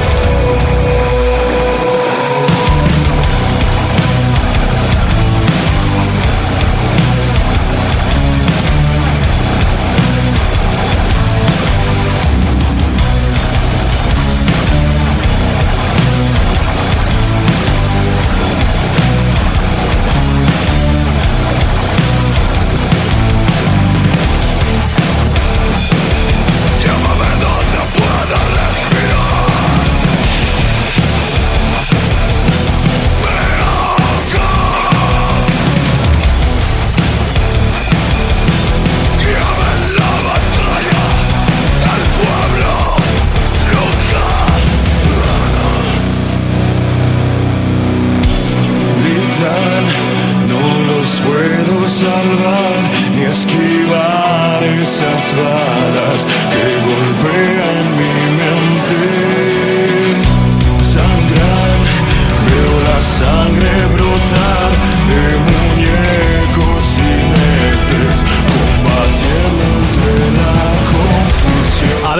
Llámame donde pueda respirar. Me ahogo. Guíame en la batalla, el pueblo lucha. Gritan, no los puedo salvar ni esquivar esas balas que golpean mi mente. Sangran, veo la sangre brotar de muñecos inertes combatiendo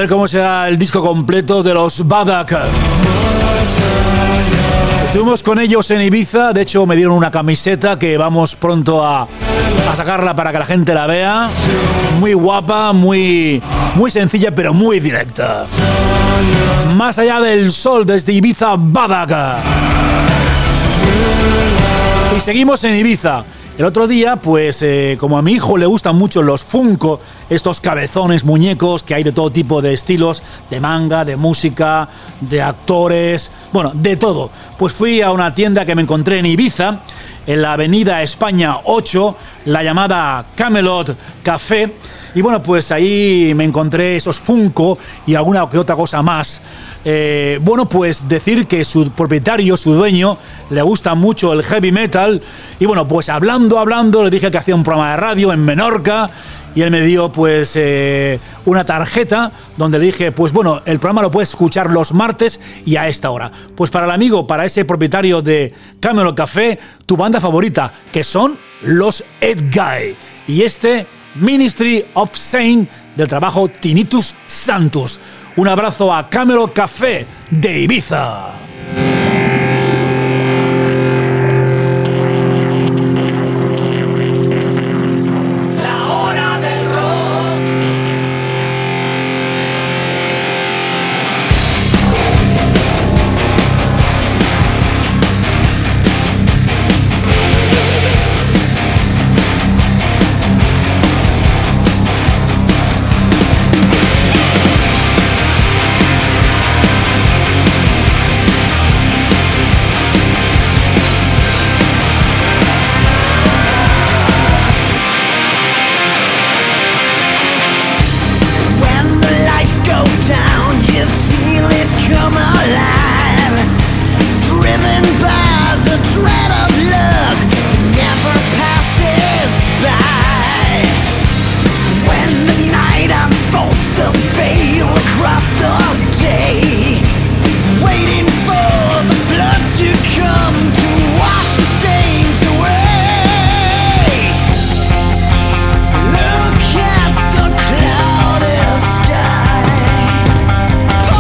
ver cómo será el disco completo de los Badak. Estuvimos con ellos en Ibiza, de hecho me dieron una camiseta que vamos pronto a, a sacarla para que la gente la vea. Muy guapa, muy, muy sencilla, pero muy directa. Más allá del sol, desde Ibiza, Badak. Y seguimos en Ibiza. El otro día, pues, eh, como a mi hijo le gustan mucho los Funko, estos cabezones, muñecos, que hay de todo tipo de estilos, de manga, de música, de actores, bueno, de todo. Pues fui a una tienda que me encontré en Ibiza, en la avenida España ocho, la llamada Camelot Café. Y bueno, pues ahí me encontré esos Funko y alguna que otra cosa más. Eh, bueno, pues decir que su propietario, su dueño, le gusta mucho el heavy metal. Y bueno, pues hablando, hablando, le dije que hacía un programa de radio en Menorca. Y él me dio pues eh, una tarjeta donde le dije, pues bueno, el programa lo puedes escuchar los martes y a esta hora. Pues para el amigo, para ese propietario de Camelot Café, tu banda favorita, que son los Edguy. Y este, Ministry of Saint, del trabajo Tinnitus Santus. Un abrazo a Camelot Café de Ibiza.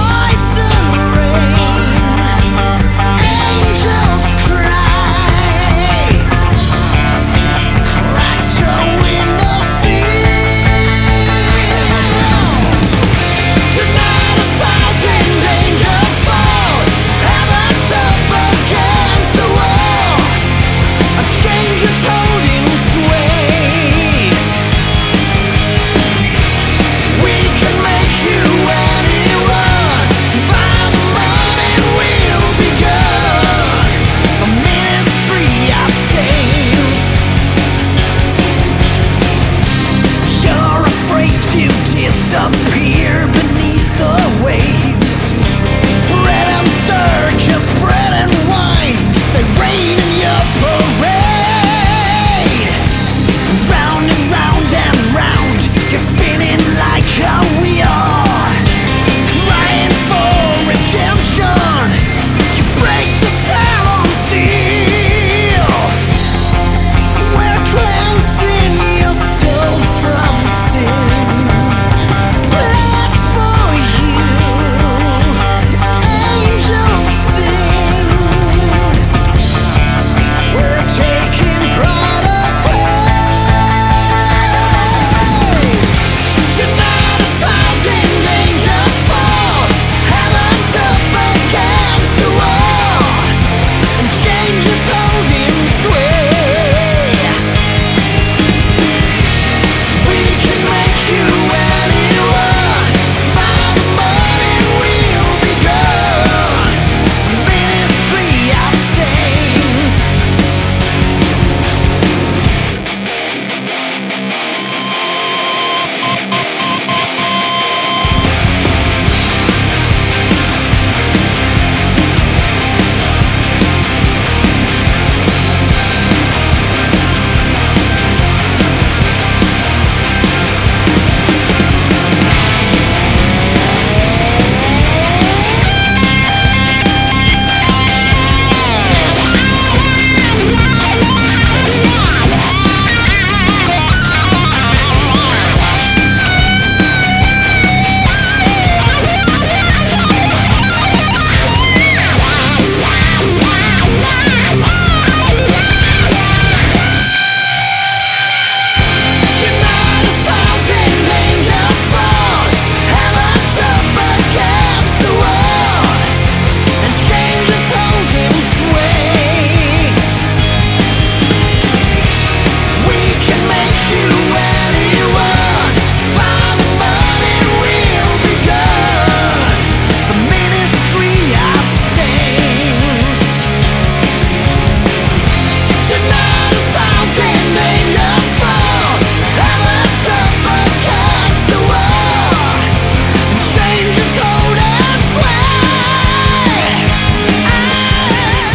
Angels cry.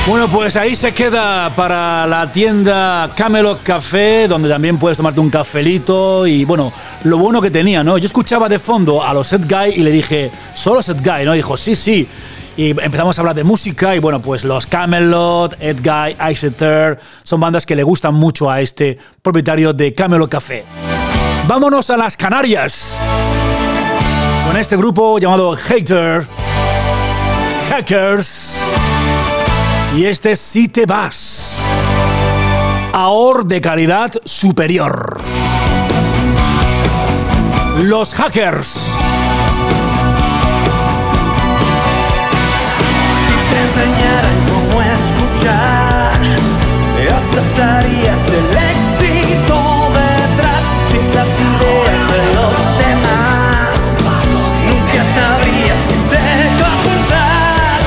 Bueno, pues ahí se queda para la tienda Camelot Café, donde también puedes tomarte un cafelito y, bueno, lo bueno que tenía, ¿no? Yo escuchaba de fondo a los Set Guy y le dije, ¿solo Set Guy? ¿No? Y dijo, sí, sí. Y empezamos a hablar de música y, bueno, pues los Camelot, Ed Guy, Exeter, son bandas que le gustan mucho a este propietario de Camelot Café. Vámonos a las Canarias con este grupo llamado Hater, Hackers. Y este Si Te Vas, ahor de calidad superior. Los Hackers. Si te enseñaran cómo escuchar, aceptarías el éxito detrás, sin las ideas de los demás. Nunca sabrías que te deja pulsar.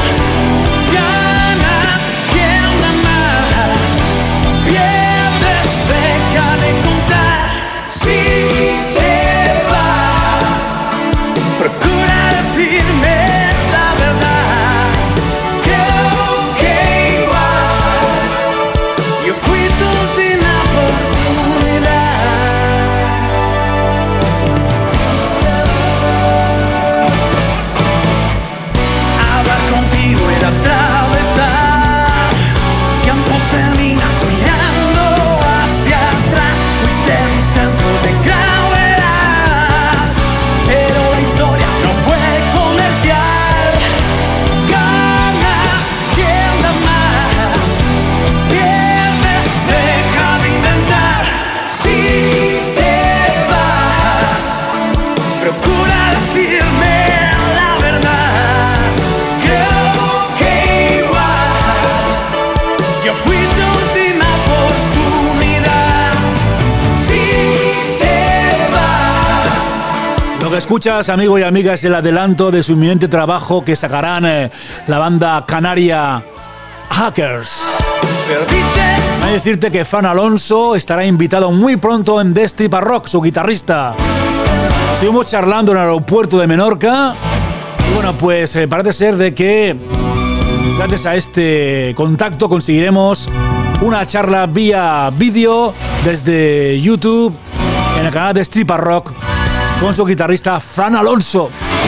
Escuchas, amigo y amigas, el adelanto de su inminente trabajo que sacarán eh, la banda canaria Hackers. Hay que decirte que Fran Alonso estará invitado muy pronto en Destripa Rock, su guitarrista. Estuvimos charlando en el aeropuerto de Menorca y, bueno, pues eh, parece ser de que gracias a este contacto conseguiremos una charla vía vídeo desde YouTube en el canal de Destripa Rock con su guitarrista Fran Alonso.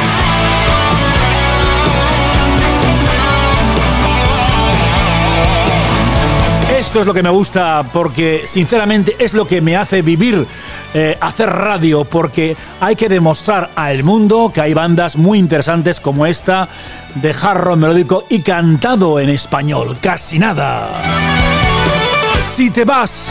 Esto es lo que me gusta porque, sinceramente, es lo que me hace vivir, eh, hacer radio, porque hay que demostrar al mundo que hay bandas muy interesantes como esta de hard rock melódico y cantado en español. Casi nada. Si te vas.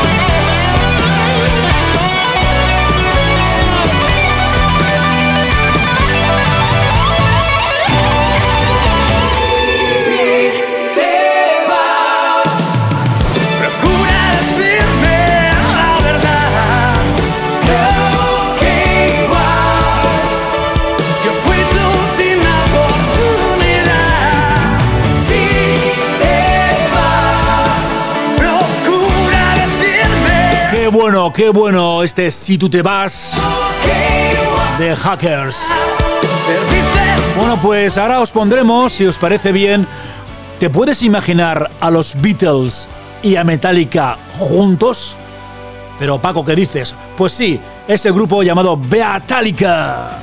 Qué bueno, qué bueno este Si Tú Te Vas de Hackers. Bueno, pues ahora os pondremos, si os parece bien, ¿te puedes imaginar a los Beatles y a Metallica juntos? Pero Paco, ¿qué dices? Pues sí, ese grupo llamado Beatálica.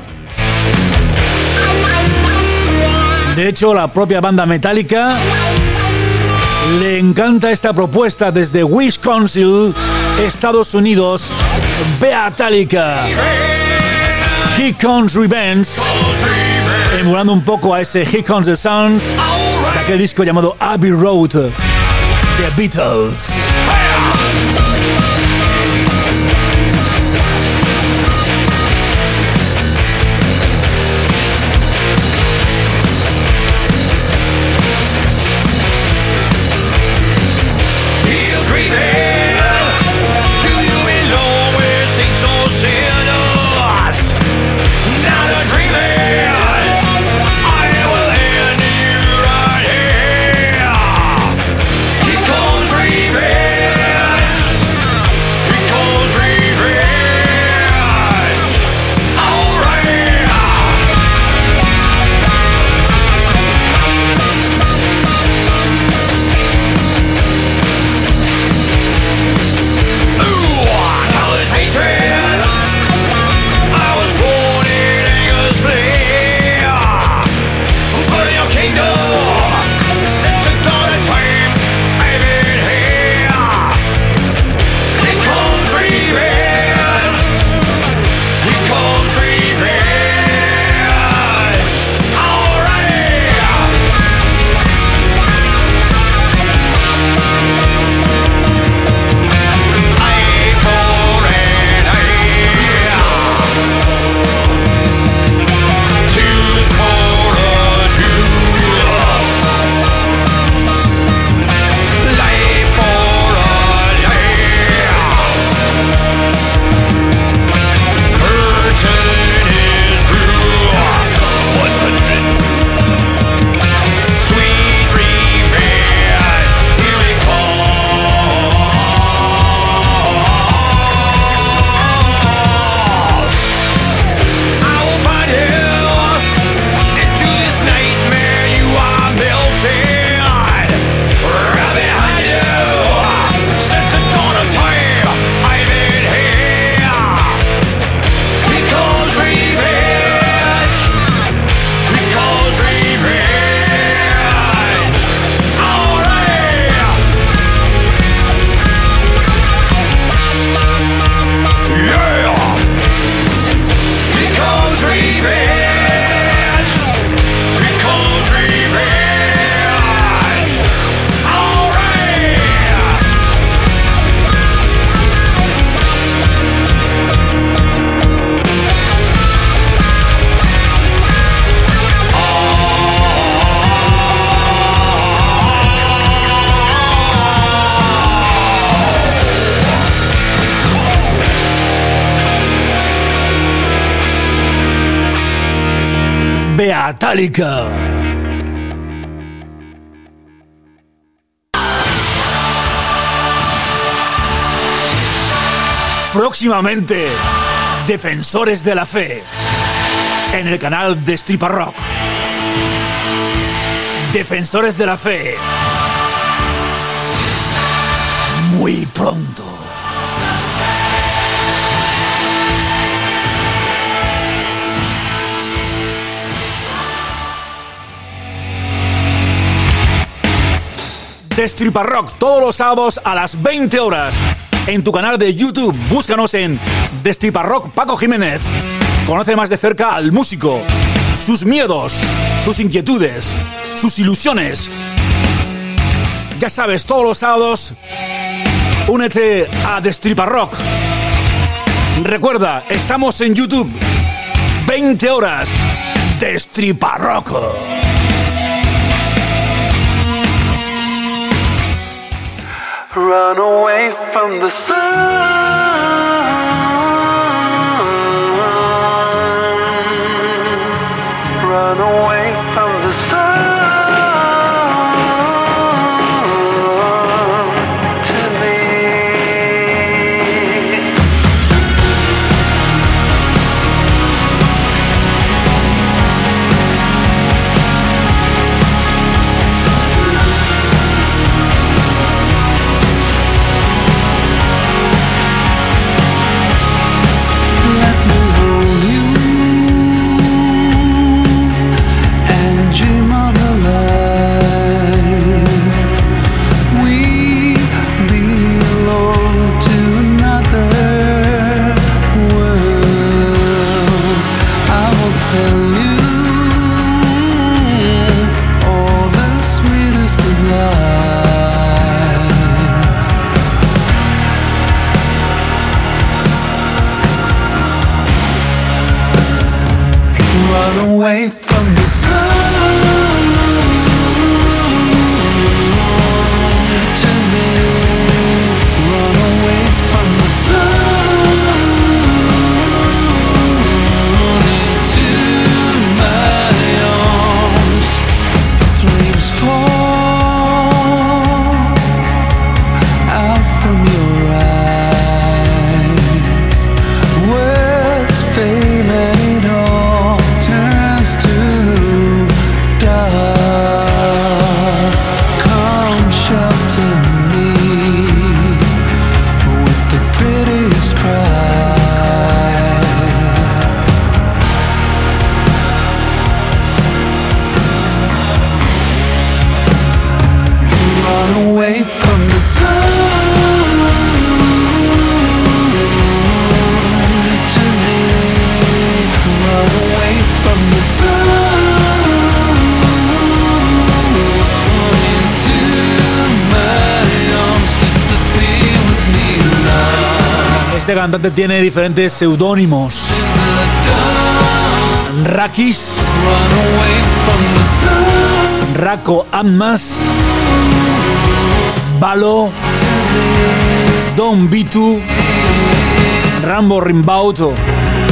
De hecho, la propia banda Metallica le encanta esta propuesta desde Wisconsin, Estados Unidos. Beatálica, Here Comes Revenge, emulando un poco a ese Here Comes the Suns de aquel disco llamado Abbey Road de Beatles. He comes revenge. Metallica. Próximamente, Defensores de la Fe, en el canal de Destripa Rock. Defensores de la Fe. Muy pronto. Destripa Rock todos los sábados a las veinte horas. En tu canal de YouTube, búscanos en Destripa Rock Paco Jiménez. Conoce más de cerca al músico, sus miedos, sus inquietudes, sus ilusiones. Ya sabes, todos los sábados, únete a Destripa Rock. Recuerda, estamos en YouTube. veinte horas. Destripa Rock. Run away from the sun. Run away from the sun. To me. Away from the sun to me. Run away from the sun into my arms. Flames pour out from your eyes. Words fail and it all turns to dust. Come shelter me with the prettiest cry. Run away from the sun. To me, run away from the sun. Into my arms, disappear with me now. Este cantante tiene diferentes seudónimos. Rakis, Run away from the sun. Rako Atmas, Balo, Don Bitu, Rambo Rimbaud o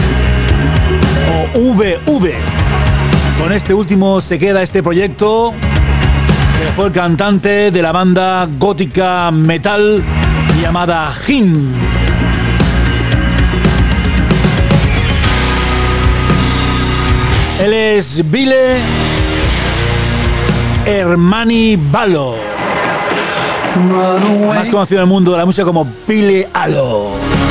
V V. Con este último se queda este proyecto, que fue el cantante de la banda gótica metal llamada Him. Él es Vile Hermani Balo, Run away. más conocido en el mundo de la música como Vile Alo.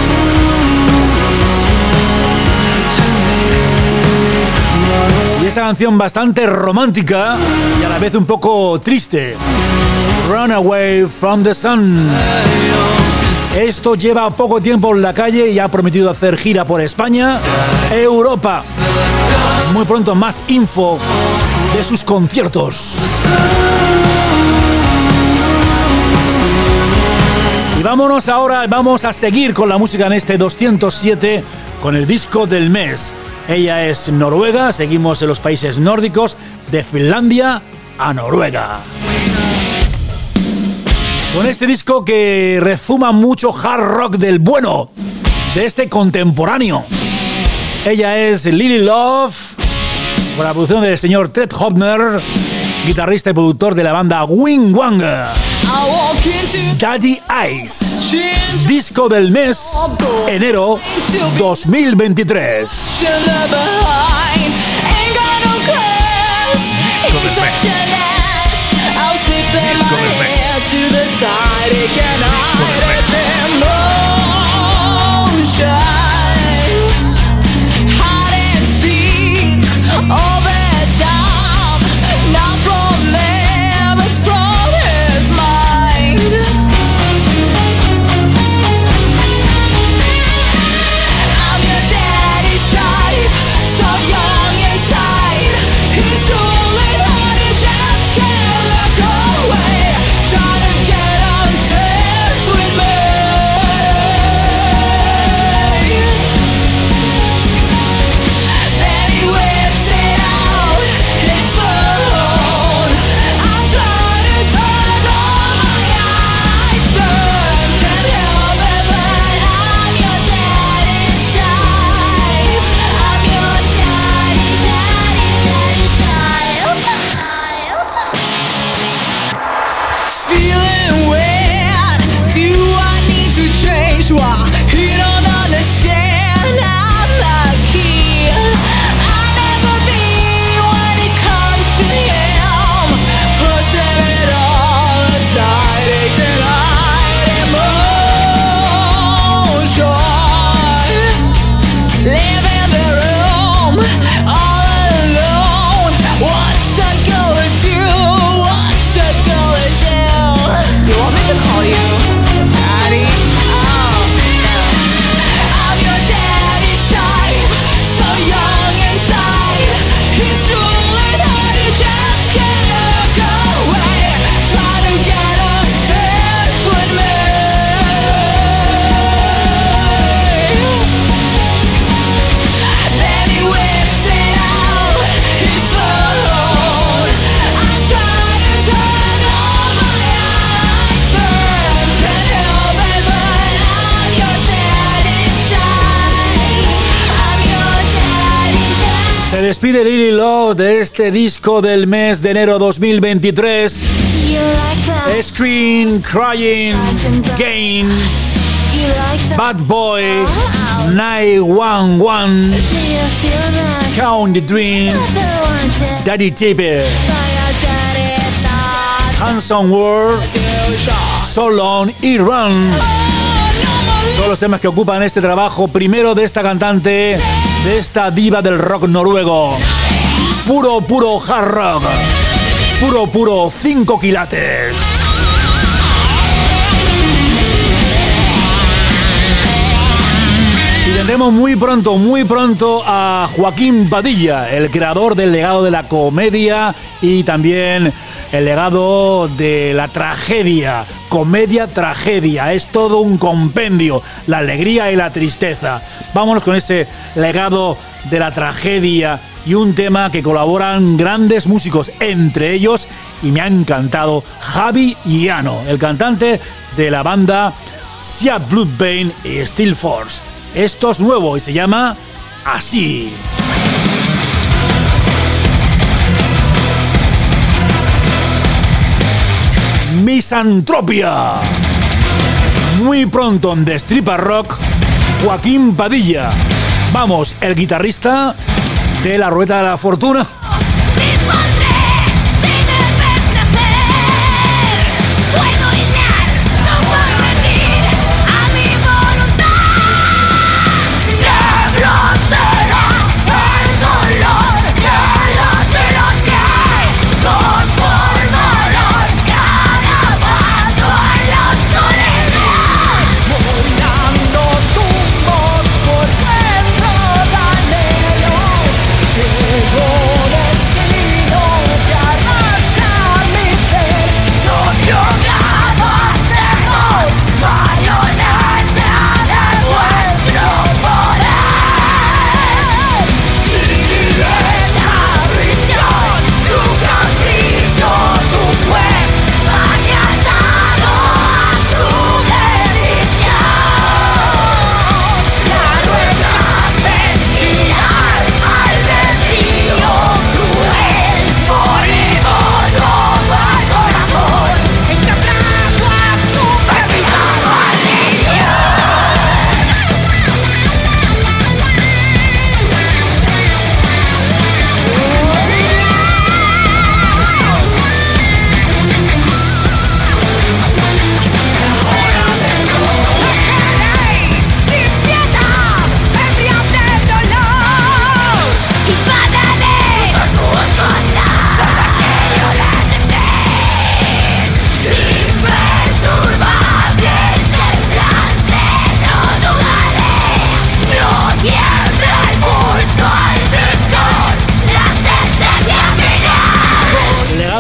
Y esta canción bastante romántica y a la vez un poco triste. Run Away from the Sun. Esto lleva poco tiempo en la calle y ha prometido hacer gira por España, Europa. Muy pronto más info de sus conciertos. Y vámonos ahora, vamos a seguir con la música en este doscientos siete con el disco del mes. Ella es noruega, seguimos en los países nórdicos, de Finlandia a Noruega. Con este disco que rezuma mucho hard rock del bueno, de este contemporáneo. Ella es Lily Love con la producción del señor Trent Hopner, guitarrista y productor de la banda Wing Wang. Daddy Eyes, disco del mes, enero dos mil veintitrés. Se despide Lily Lowe de este disco del mes de enero dos mil veintitrés. Scream, Crying, Gain, Bad Boy, nueve uno uno, Count the Dream, Daddy Tipper, Handsome World, So Long y Run. Todos los temas que ocupan este trabajo primero de esta cantante, de esta diva del rock noruego. Puro, puro hard rock. Puro, puro cinco quilates. Y tendremos muy pronto, muy pronto a Joaquín Padilla, el creador del legado de la comedia y también el legado de la tragedia. Comedia, tragedia, es todo un compendio, la alegría y la tristeza. Vámonos con ese legado de la tragedia y un tema que colaboran grandes músicos, entre ellos, y me ha encantado, Javi Llano, el cantante de la banda Sea Bloodbane y Steel Force. Esto es nuevo y se llama Así. Misantropia. Muy pronto en The Stripper Rock, Joaquín Padilla. Vamos, el guitarrista de La Rueda de la Fortuna. Por dentro de anhelo, llegó de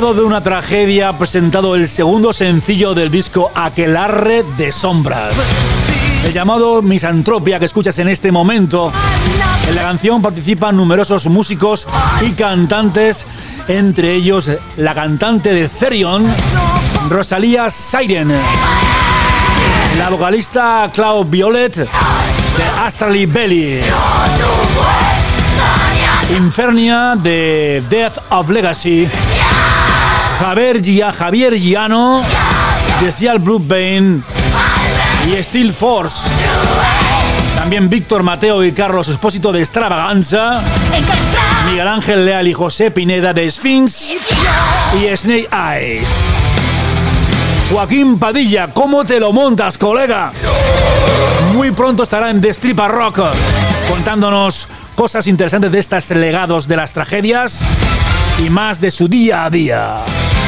derivado de una tragedia, ha presentado el segundo sencillo del disco Aquelarre de Sombras. El llamado Misantropia que escuchas en este momento. En la canción participan numerosos músicos y cantantes, entre ellos la cantante de Therion, Rosalía Siren, la vocalista Cloud Violet de Astrally Belly, Infernia de Death of Legacy, Javier, Gia, Javier Giano de Seal Blue Vein y Steel Force. También Víctor Mateo y Carlos Espósito de Extravaganza, Miguel Ángel Leal y José Pineda de Sphinx y Snake Eyes. Joaquín Padilla, ¿cómo te lo montas, colega? Muy pronto estará en Destripa Rock contándonos cosas interesantes de estos legados de las tragedias y más de su día a día.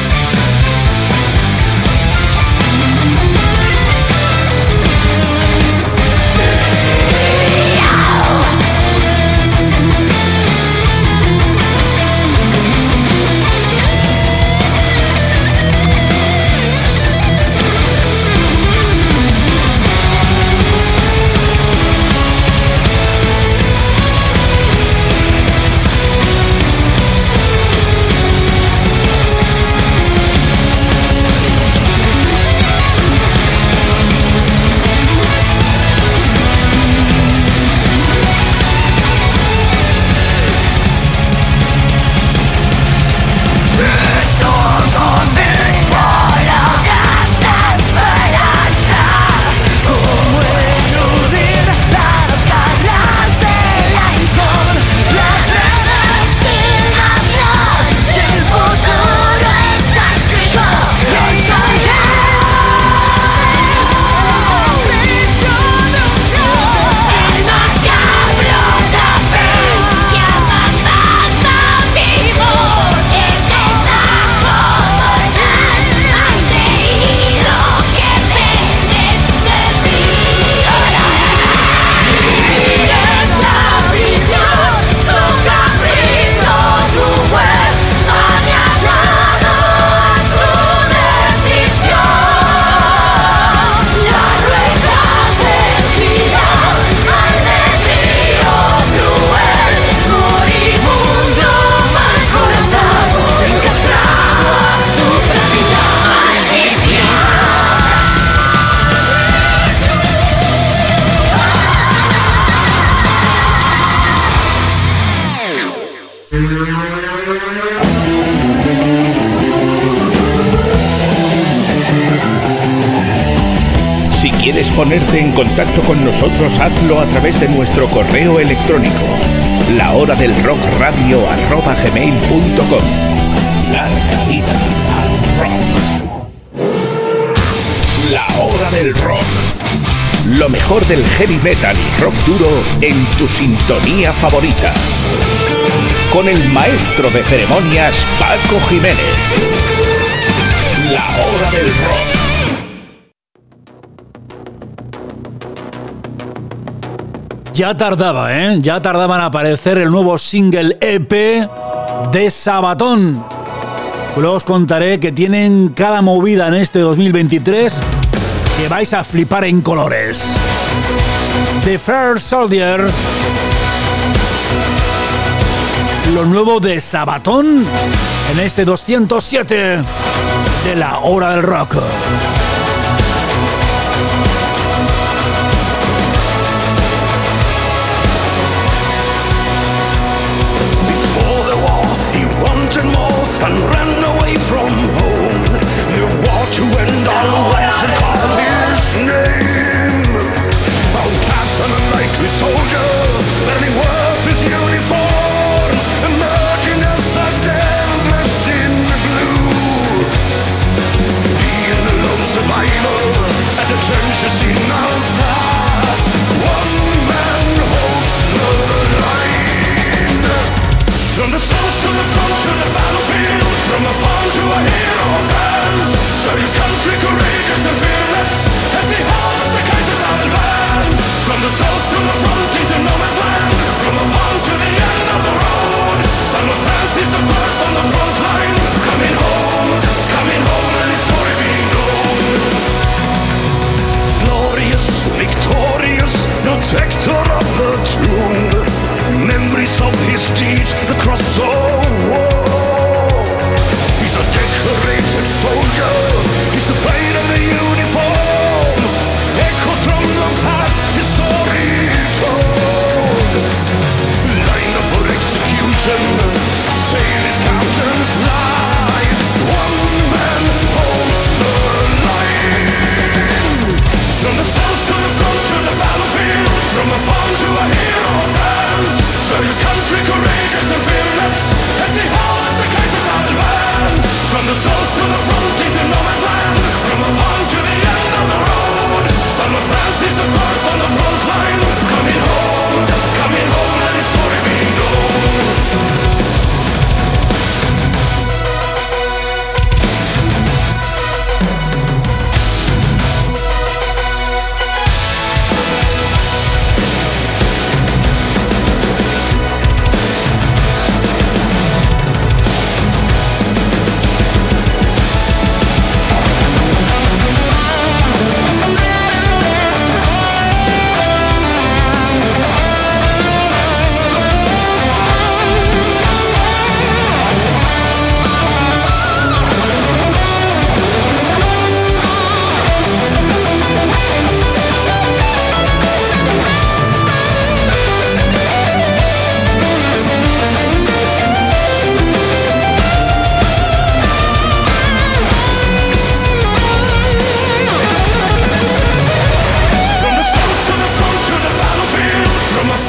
Si quieres ponerte en contacto con nosotros, hazlo a través de nuestro correo electrónico, la hora del rock radio arroba gmail punto com. Larga vida al rock. La hora del rock. Lo mejor del heavy metal y rock duro en tu sintonía favorita. Con el maestro de ceremonias Paco Jiménez. La hora del rock. Ya tardaba, ¿eh? Ya tardaba en aparecer el nuevo single E P de Sabaton. Luego os contaré que tienen cada movida en este dos mil veintitrés que vais a flipar en colores. The Fair Soldier. Lo nuevo de Sabaton en este doscientos siete de la hora del rock. And ran away from home. The war to end all rights and call his name. Outcast and unlikely soldier, barely worth his uniform, emerging as a devil dressed in blue. Being the lone survivor at the trenches in Alsace. One man holds the line. From the south to the front to the battlefield.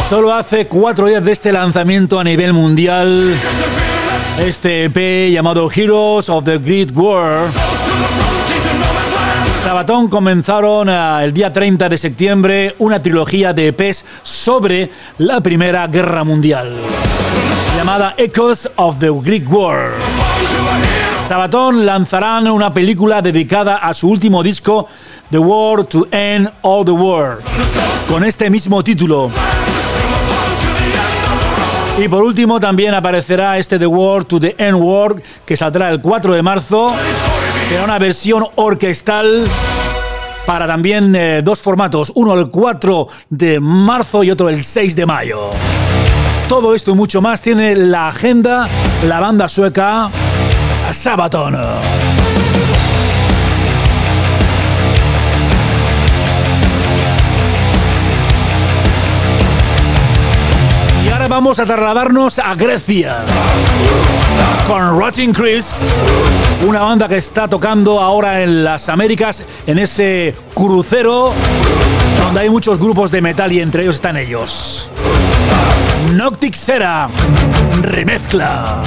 Solo hace cuatro días de este lanzamiento a nivel mundial, este E P llamado Heroes of the Great War. Sabaton comenzaron el día treinta de septiembre una trilogía de E Pes sobre la Primera Guerra Mundial, llamada Echoes of the Great War. Sabaton lanzarán una película dedicada a su último disco, The War to End All the War, con este mismo título. Y por último también aparecerá este The War to the End War, que saldrá el cuatro de marzo. Será una versión orquestal para también eh, dos formatos, uno el cuatro de marzo y otro el seis de mayo. Todo esto y mucho más tiene la agenda la banda sueca Sabaton. Y ahora vamos a trasladarnos a Grecia con Rotting Chris, una banda que está tocando ahora en las Américas, en ese crucero donde hay muchos grupos de metal y entre ellos están ellos. Noctic Sera remezcla.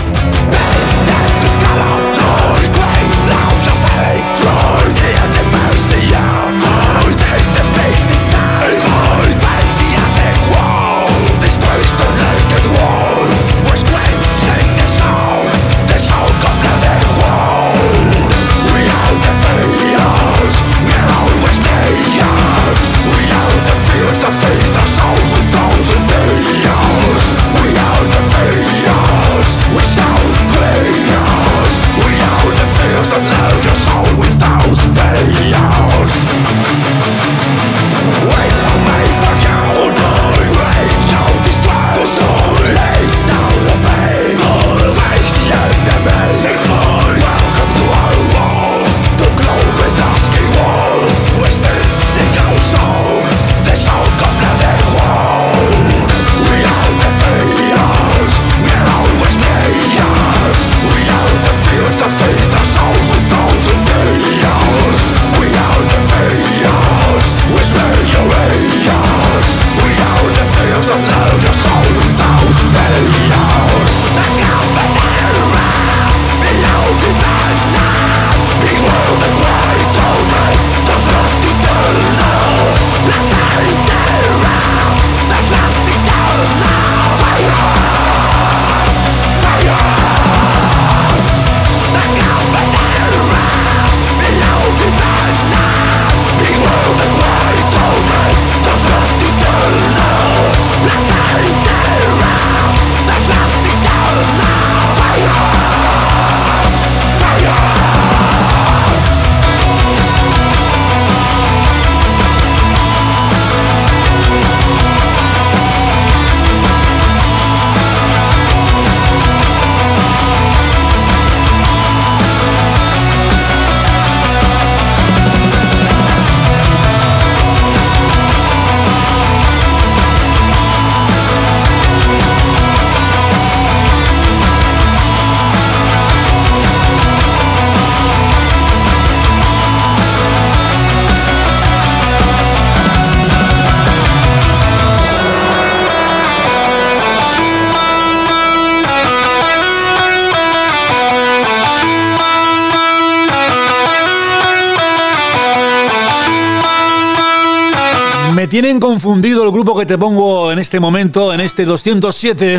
Me tienen confundido el grupo que te pongo en este momento, en este doscientos siete.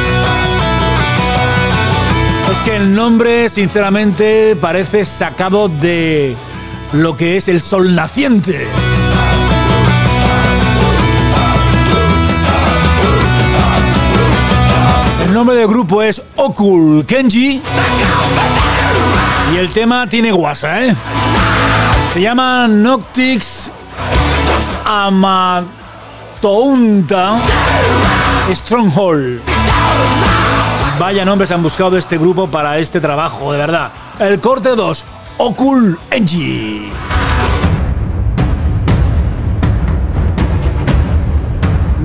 Es que el nombre, sinceramente, parece sacado de lo que es el sol naciente. El nombre del grupo es Okul Kenji y el tema tiene guasa, ¿eh? Se llama Noctix Amatounta Stronghold. Vaya nombres han buscado este grupo para este trabajo, de verdad. El corte dos, Okul Kenji.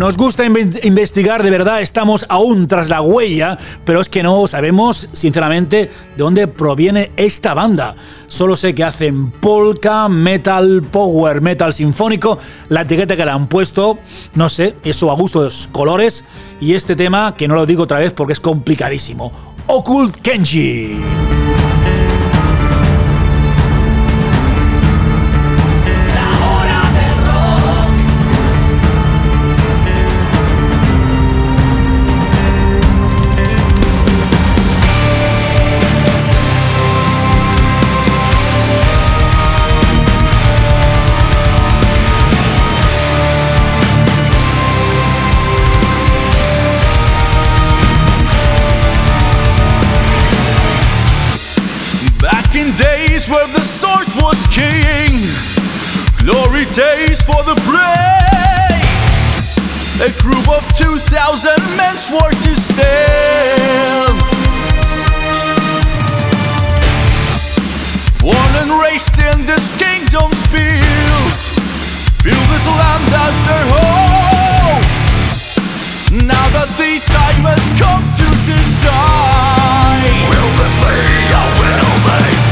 Nos gusta inve- investigar, de verdad, estamos aún tras la huella, pero es que no sabemos, sinceramente, de dónde proviene esta banda. Solo sé que hacen polka, metal, power metal sinfónico, la etiqueta que le han puesto, no sé, eso a gusto de los colores, y este tema, que no lo digo otra vez porque es complicadísimo, Occult Kenji. Where the sword was king, glory days for the brave. A group of two thousand men swore to stand. Born and raised in this kingdom's fields, feel this land as their home. Now that the time has come to decide, will they flee or will they?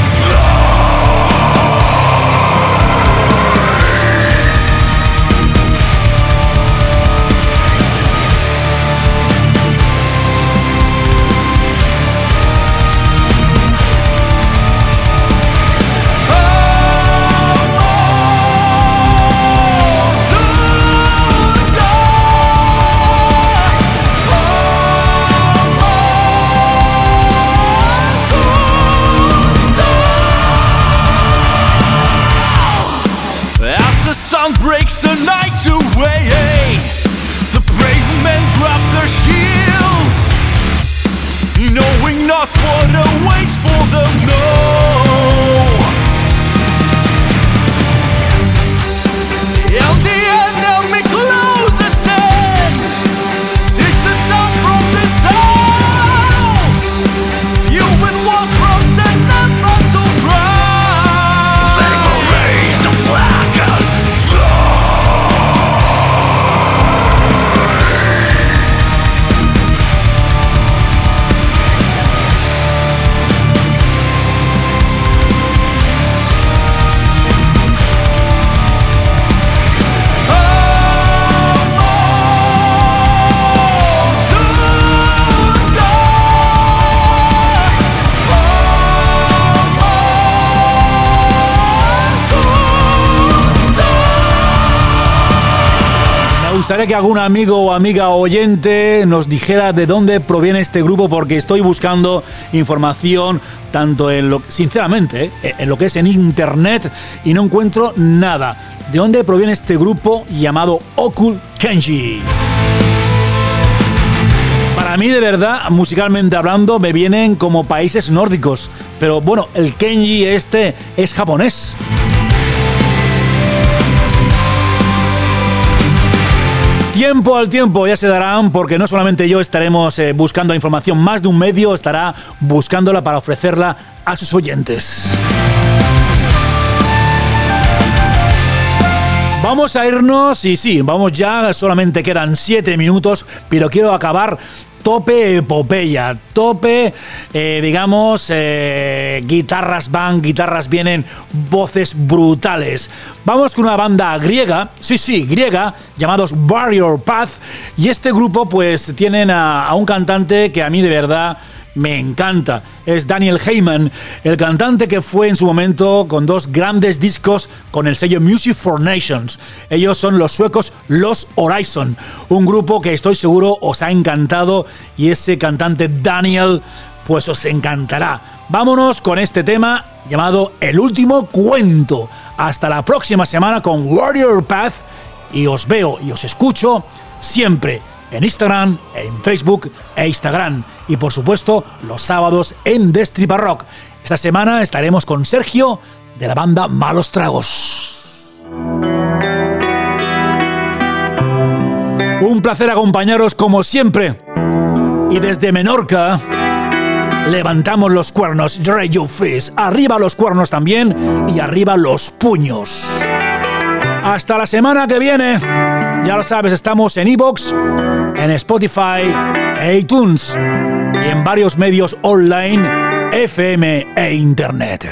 Breaks the night away. The brave men grab their shields, knowing not what awaits for them. No. And the enemy closes in, sees the top from the south, viewing war fronts and the battle ground. They will raise the flag and Me gustaría que algún amigo o amiga oyente nos dijera de dónde proviene este grupo, porque estoy buscando información tanto en lo, sinceramente, eh, en lo que es en internet, y no encuentro nada. ¿De dónde proviene este grupo llamado Occult Kenji? Para mí, de verdad, musicalmente hablando, me vienen como países nórdicos, pero bueno, el Kenji este es japonés. Tiempo al tiempo ya se darán, porque no solamente yo estaremos eh, buscando información, más de un medio estará buscándola para ofrecerla a sus oyentes. Vamos a irnos, y sí, vamos ya, solamente quedan siete minutos, pero quiero acabar tope epopeya, tope, eh, digamos, eh, guitarras van, guitarras vienen, voces brutales. Vamos con una banda griega, sí, sí, griega, llamados Warrior Path, y este grupo pues tienen a, a un cantante que a mí de verdad me encanta. Es Daniel Heyman, el cantante que fue en su momento con dos grandes discos con el sello Music for Nations. Ellos son los suecos Los Horizon, un grupo que estoy seguro os ha encantado, y ese cantante Daniel pues os encantará. Vámonos con este tema llamado El Último Cuento. Hasta la próxima semana con Warrior Path, y os veo y os escucho siempre en Instagram, en Facebook e Instagram, y por supuesto los sábados en Destripa Rock. Esta semana estaremos con Sergio de la banda Malos Tragos. Un placer acompañaros como siempre, y desde Menorca levantamos los cuernos, raise your fist, arriba los cuernos también, y arriba los puños. Hasta la semana que viene. Ya lo sabes, estamos en iVoox, en Spotify, e iTunes y en varios medios online, F M e Internet.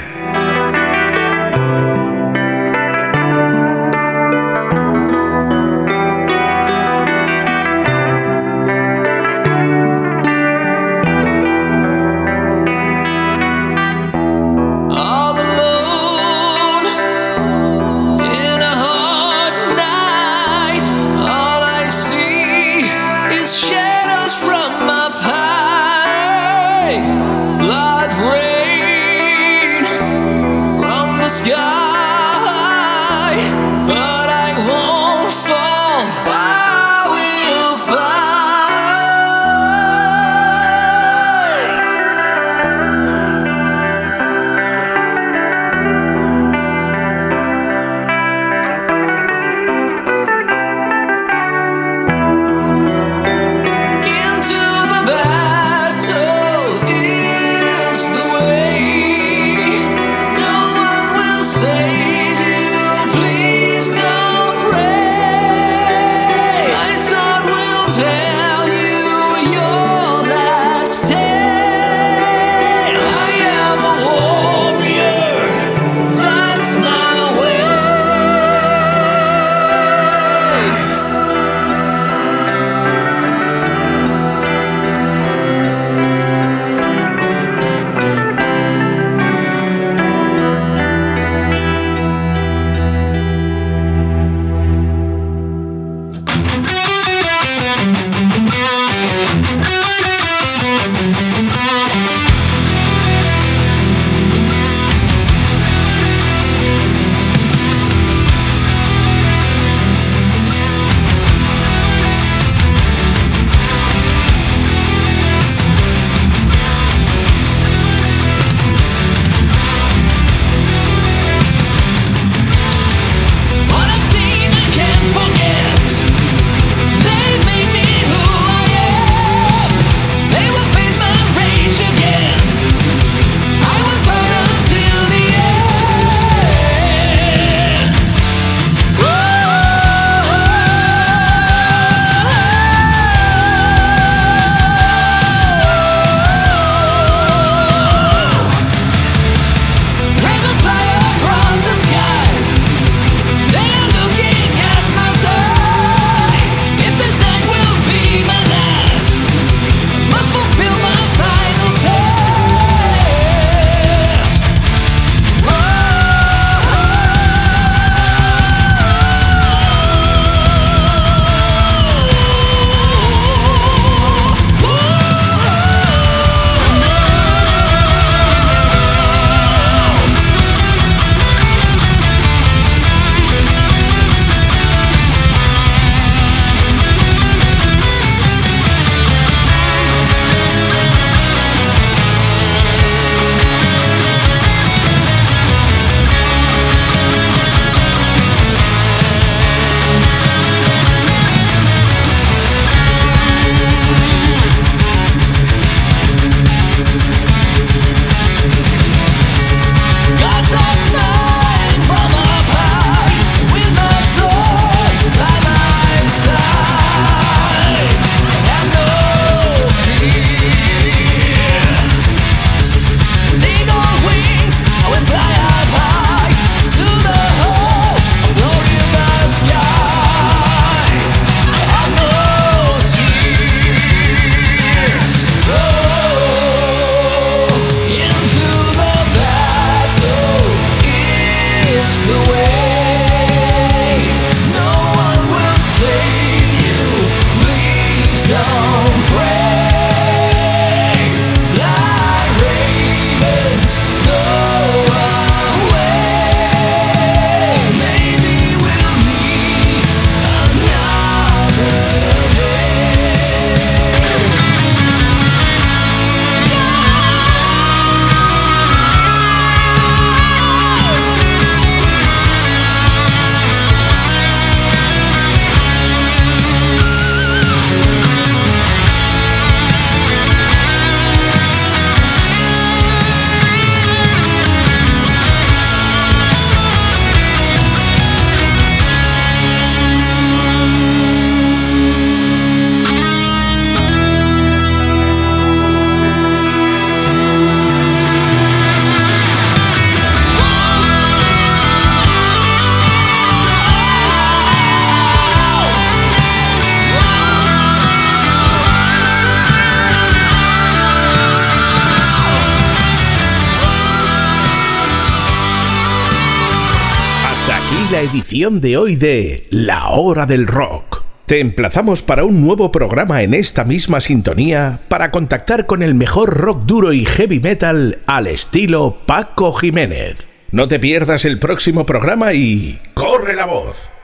la edición de hoy de La Hora del Rock. Te emplazamos para un nuevo programa en esta misma sintonía para contactar con el mejor rock duro y heavy metal al estilo Paco Jiménez. No te pierdas el próximo programa y ¡corre la voz!